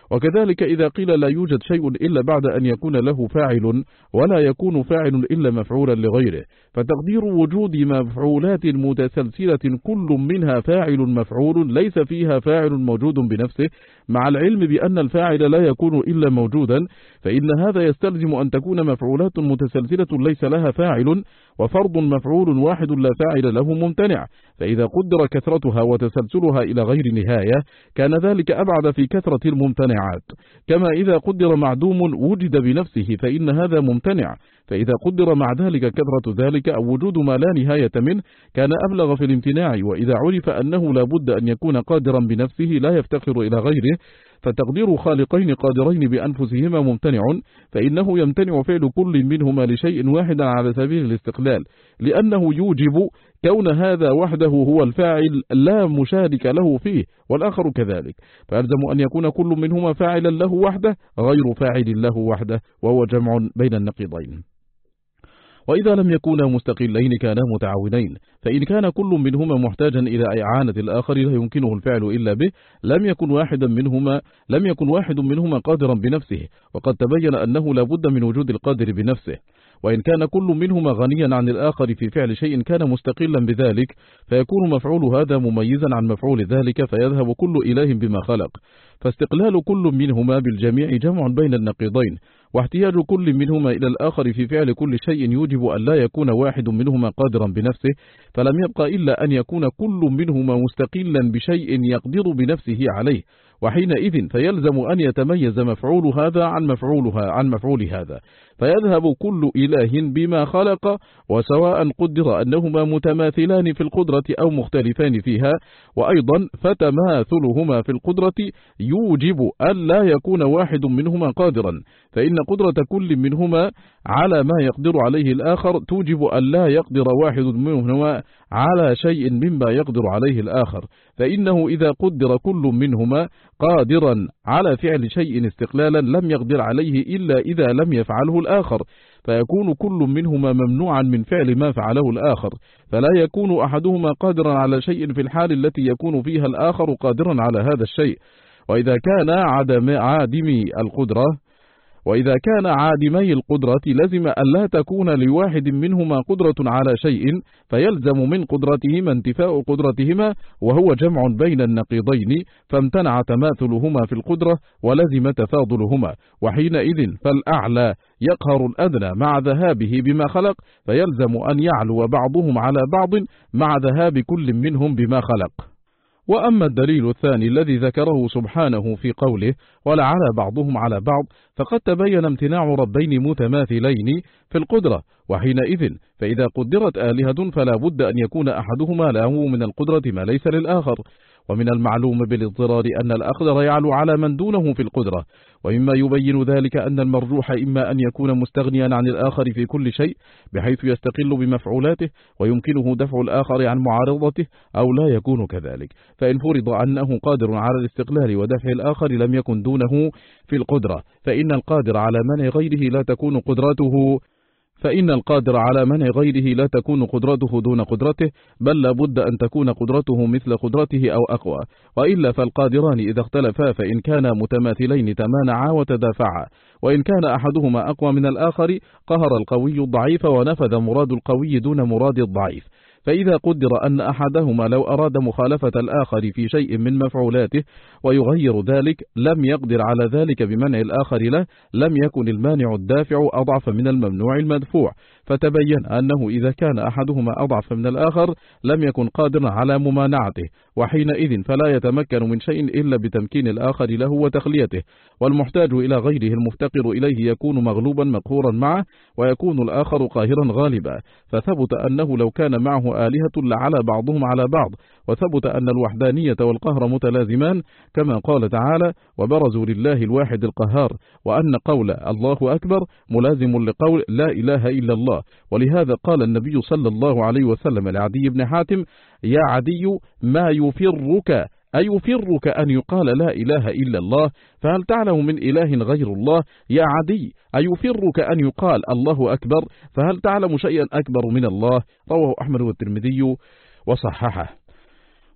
وكذلك إذا قيل لا يوجد شيء إلا بعد أن يكون له فاعل ولا يكون فاعل إلا مفعولا لغيره، فتقدير وجود مفعولات متسلسلة كل منها فاعل مفعول ليس فيها فاعل موجود بنفسه، مع العلم بأن الفاعل لا يكون إلا موجودا، فإن هذا يستلزم أن تكون مفعولات متسلسلة ليس لها فاعل، وفرض مفعول واحد لا فاعل له ممتنع، فإذا قدر كثرتها وتسلسلها إلى غير نهاية كان ذلك أبعد في كثرة الممتنعات، كما إذا قدر معدوم وجد بنفسه فإن هذا ممتنع، فإذا قدر مع ذلك كثرة ذلك أو وجود ما لا نهاية منه كان أبلغ في الامتناع، وإذا عرف أنه لا بد أن يكون قادرا بنفسه لا يفتقر إلى غيره، فتقدير خالقين قادرين بأنفسهما ممتنع، فإنه يمتنع فعل كل منهما لشيء واحد على سبيل الاستقلال، لأنه يوجب كون هذا وحده هو الفاعل لا مشارك له فيه والآخر كذلك، فيلزم أن يكون كل منهما فاعلا له وحده غير فاعل له وحده، وهو جمع بين النقيضين. وإذا لم يكونا مستقلين كانا متعاونين، فإن كان كل منهما محتاجا إلى إعانة الآخر لا يمكنه الفعل إلا به لم يكن واحد منهما قادرا بنفسه، وقد تبين أنه لا بد من وجود القادر بنفسه. وإن كان كل منهما غنيا عن الآخر في فعل شيء كان مستقلا بذلك، فيكون مفعول هذا مميزا عن مفعول ذلك، فيذهب كل إله بما خلق، فاستقلال كل منهما بالجميع جمع بين النقيضين، واحتياج كل منهما إلى الآخر في فعل كل شيء يوجب أن لا يكون واحد منهما قادرا بنفسه، فلم يبقى إلا أن يكون كل منهما مستقلا بشيء يقدر بنفسه عليه، وحينئذ فيلزم أن يتميز مفعول هذا عن مفعول هذا، فيذهب كل إله بما خلق، وسواء قدر أنهما متماثلان في القدرة أو مختلفان فيها، وأيضا فتماثلهما في القدرة يوجب أن لا يكون واحد منهما قادرا، فإن قدرة كل منهما على ما يقدر عليه الآخر توجب أن لا يقدر واحد منهما على شيء مما يقدر عليه الآخر، فإنه إذا قدر كل منهما قادرا على فعل شيء استقلالا لم يقدر عليه إلا إذا لم يفعله الآخر، فيكون كل منهما ممنوعا من فعل ما فعله الآخر، فلا يكون أحدهما قادرا على شيء في الحال التي يكون فيها الآخر قادرا على هذا الشيء. وإذا كان عادمي القدرة لزم أن لا تكون لواحد منهما قدرة على شيء، فيلزم من قدرتهما انتفاء قدرتهما، وهو جمع بين النقيضين، فامتنع تماثلهما في القدرة ولزم تفاضلهما، وحينئذ فالأعلى يقهر الأدنى مع ذهابه بما خلق، فيلزم أن يعلو بعضهم على بعض مع ذهاب كل منهم بما خلق. وأما الدليل الثاني الذي ذكره سبحانه في قوله ولعلى بعضهم على بعض، فقد تبين امتناع ربين متماثلين في القدرة، وحينئذ فإذا قدرت آلهة فلا بد أن يكون أحدهما له من القدرة ما ليس للآخر، ومن المعلوم بالاضطرار أن الأقدر يعلو على من دونه في القدرة، ومما يبين ذلك أن المرجوح إما أن يكون مستغنيا عن الآخر في كل شيء بحيث يستقل بمفعولاته ويمكنه دفع الآخر عن معارضته، أو لا يكون كذلك، فإن فرض أنه قادر على الاستقلال ودفع الآخر لم يكن دونه في القدرة، فإن القادر على منع غيره لا تكون قدرته دون قدرته، بل لابد أن تكون قدرته مثل قدرته أو أقوى، وإلا فالقادران إذا اختلفا فإن كانا متماثلين تمانعا وتدافعا، وإن كان أحدهما أقوى من الآخر قهر القوي الضعيف ونفذ مراد القوي دون مراد الضعيف، فإذا قدر أن أحدهما لو أراد مخالفة الآخر في شيء من مفعولاته ويغير ذلك لم يقدر على ذلك بمنع الآخر له، لم يكن المانع الدافع أضعف من الممنوع المدفوع، فتبين أنه إذا كان أحدهما أضعف من الآخر لم يكن قادرا على ممانعته، وحينئذ فلا يتمكن من شيء إلا بتمكين الآخر له وتخليته، والمحتاج إلى غيره المفتقر إليه يكون مغلوبا مقهورا معه، ويكون الآخر قاهرا غالبا، فثبت أنه لو كان معه آلهة لعلى بعضهم على بعض، وثبت أن الوحدانية والقهر متلازمان، كما قال تعالى وبرزوا لله الواحد القهار، وأن قول الله أكبر ملازم لقول لا إله إلا الله، ولهذا قال النبي صلى الله عليه وسلم لعدي بن حاتم يا عدي ما يفرك أيفرك أن يقال لا إله إلا الله، فهل تعلم من إله غير الله؟ يا عدي أيفرك أن يقال الله أكبر، فهل تعلم شيئا أكبر من الله؟ رواه أحمد والترمذي وصححه.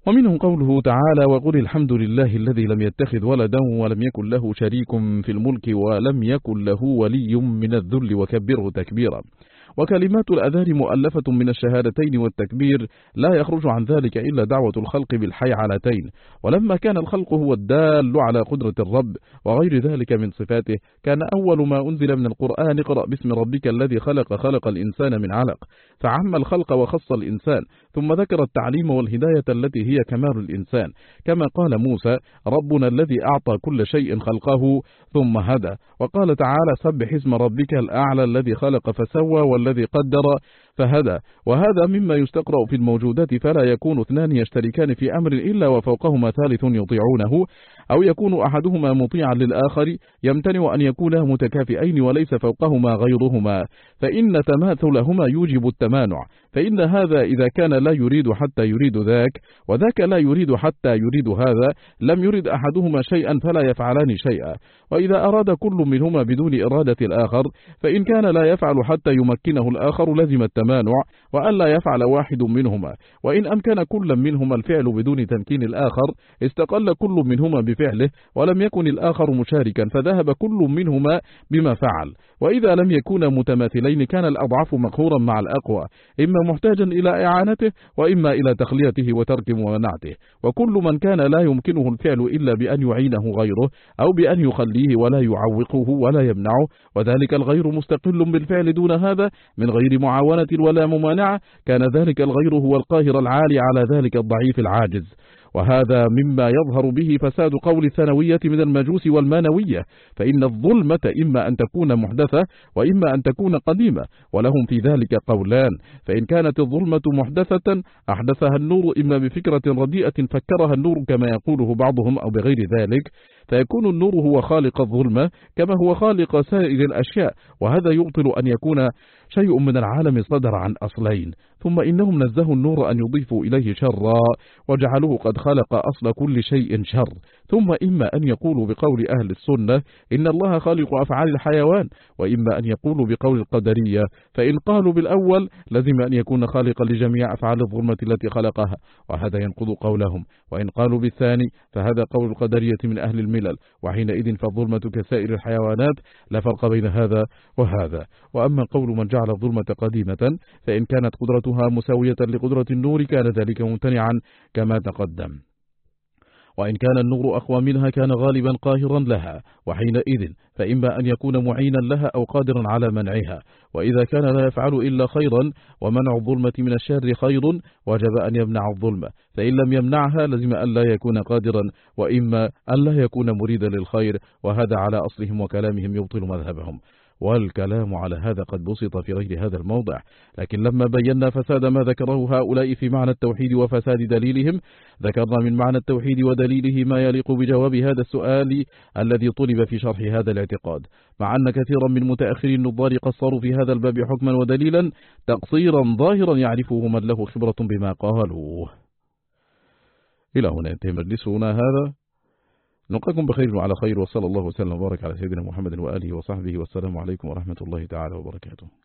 ومنه قوله تعالى: وقل الحمد لله الذي لم يتخذ ولدا ولم يكن له شريك في الملك ولم يكن له ولي من الذل وكبره تكبيرا. وكلمات الأذان مؤلفة من الشهادتين والتكبير، لا يخرج عن ذلك إلا دعوة الخلق بالحيعلتين. ولما كان الخلق هو الدال على قدرة الرب وغير ذلك من صفاته، كان أول ما أنزل من القرآن: اقرأ باسم ربك الذي خلق الإنسان من علق، فعم الخلق وخص الإنسان، ثم ذكر التعليم والهداية التي هي كمال الإنسان، كما قال موسى: ربنا الذي أعطى كل شيء خلقه ثم هدى. وقال تعالى: سبح اسم ربك الأعلى الذي خلق فسوى والذي قدر فهدى. وهذا مما يستقرأ في الموجودات، فلا يكون اثنان يشتركان في أمر إلا وفوقهما ثالث يطيعونه، أو يكون أحدهما مطيعا للآخر، يمتنع أن يكونا متكافئين وليس فوقهما غيرهما، فإن تماثلهما يوجب التمانع، فإن هذا إذا كان لا يريد حتى يريد ذاك، وذاك لا يريد حتى يريد هذا، لم يرد أحدهما شيئا فلا يفعلان شيئا. وإذا أراد كل منهما بدون إرادة الآخر، فإن كان لا يفعل حتى يمكنه الآخر لزم التمانع، وأن لا يفعل واحد منهما. وإن أمكن كل منهما الفعل بدون تمكين الآخر، استقل كل منهما بفعله ولم يكن الآخر مشاركا، فذهب كل منهما بما فعل. وإذا لم يكونا متماثلين، كان الأضعف مقهورا مع الأقوى، إما محتاجا إلى إعانته وإما إلى تخليته وترك ممانعته. وكل من كان لا يمكنه الفعل إلا بأن يعينه غيره، أو بأن يخليه ولا يعوقه ولا يمنعه، وذلك الغير مستقل بالفعل دون هذا من غير معاونة ولا ممانعة، كان ذلك الغير هو القاهر العالي على ذلك الضعيف العاجز. وهذا مما يظهر به فساد قول الثانوية من المجوس والمانوية، فإن الظلمة إما أن تكون محدثة وإما أن تكون قديمة، ولهم في ذلك قولان. فإن كانت الظلمة محدثة أحدثها النور إما بفكرة رديئة فكرها النور كما يقوله بعضهم، أو بغير ذلك، فيكون النور هو خالق الظلمة كما هو خالق سائر الأشياء، وهذا يبطل أن يكون شيء من العالم صدر عن أصلين. ثم إنهم نزهوا النور أن يضيفوا إليه شرا، وجعلوه قد خلق أصل كل شيء شر. ثم إما أن يقولوا بقول أهل السنة إن الله خالق أفعال الحيوان، وإما أن يقولوا بقول القدرية، فإن قالوا بالأول لزم أن يكون خالقا لجميع أفعال الظلمة التي خلقها، وهذا ينقض قولهم. وإن قالوا بالثاني فهذا قول القدرية من أهل الملل، وحينئذ فالظلمة كسائر الحيوانات، لا فرق بين هذا وهذا. وأما قول من جعل الظلمة قديمة، فإن كانت قدرتها مساوية لقدرة النور كان ذلك ممتنعا كما تقدم. وإن كان النور أقوى منها كان غالبا قاهرا لها، وحينئذ فإما أن يكون معينا لها أو قادرا على منعها. وإذا كان لا يفعل إلا خيرا، ومنع الظلمة من الشر خير، وجب أن يمنع الظلمة، فإن لم يمنعها لزم أن لا يكون قادرا، وإما أن لا يكون مريدا للخير، وهذا على أصلهم وكلامهم يبطل مذهبهم. والكلام على هذا قد بسط في غير هذا الموضع، لكن لما بينا فساد ما ذكره هؤلاء في معنى التوحيد وفساد دليلهم، ذكرنا من معنى التوحيد ودليله ما يليق بجواب هذا السؤال الذي طلب في شرح هذا الاعتقاد، مع أن كثيرا من متأخري النظار قصروا في هذا الباب حكما ودليلا تقصيرا ظاهرا يعرفه من له خبرة بما قالوه. إلى هنا ينتهي مجلسنا هذا، نلقاكم بخير وعلى خير، وصلى الله وسلم وبارك على سيدنا محمد وآله وصحبه، والسلام عليكم ورحمة الله تعالى وبركاته.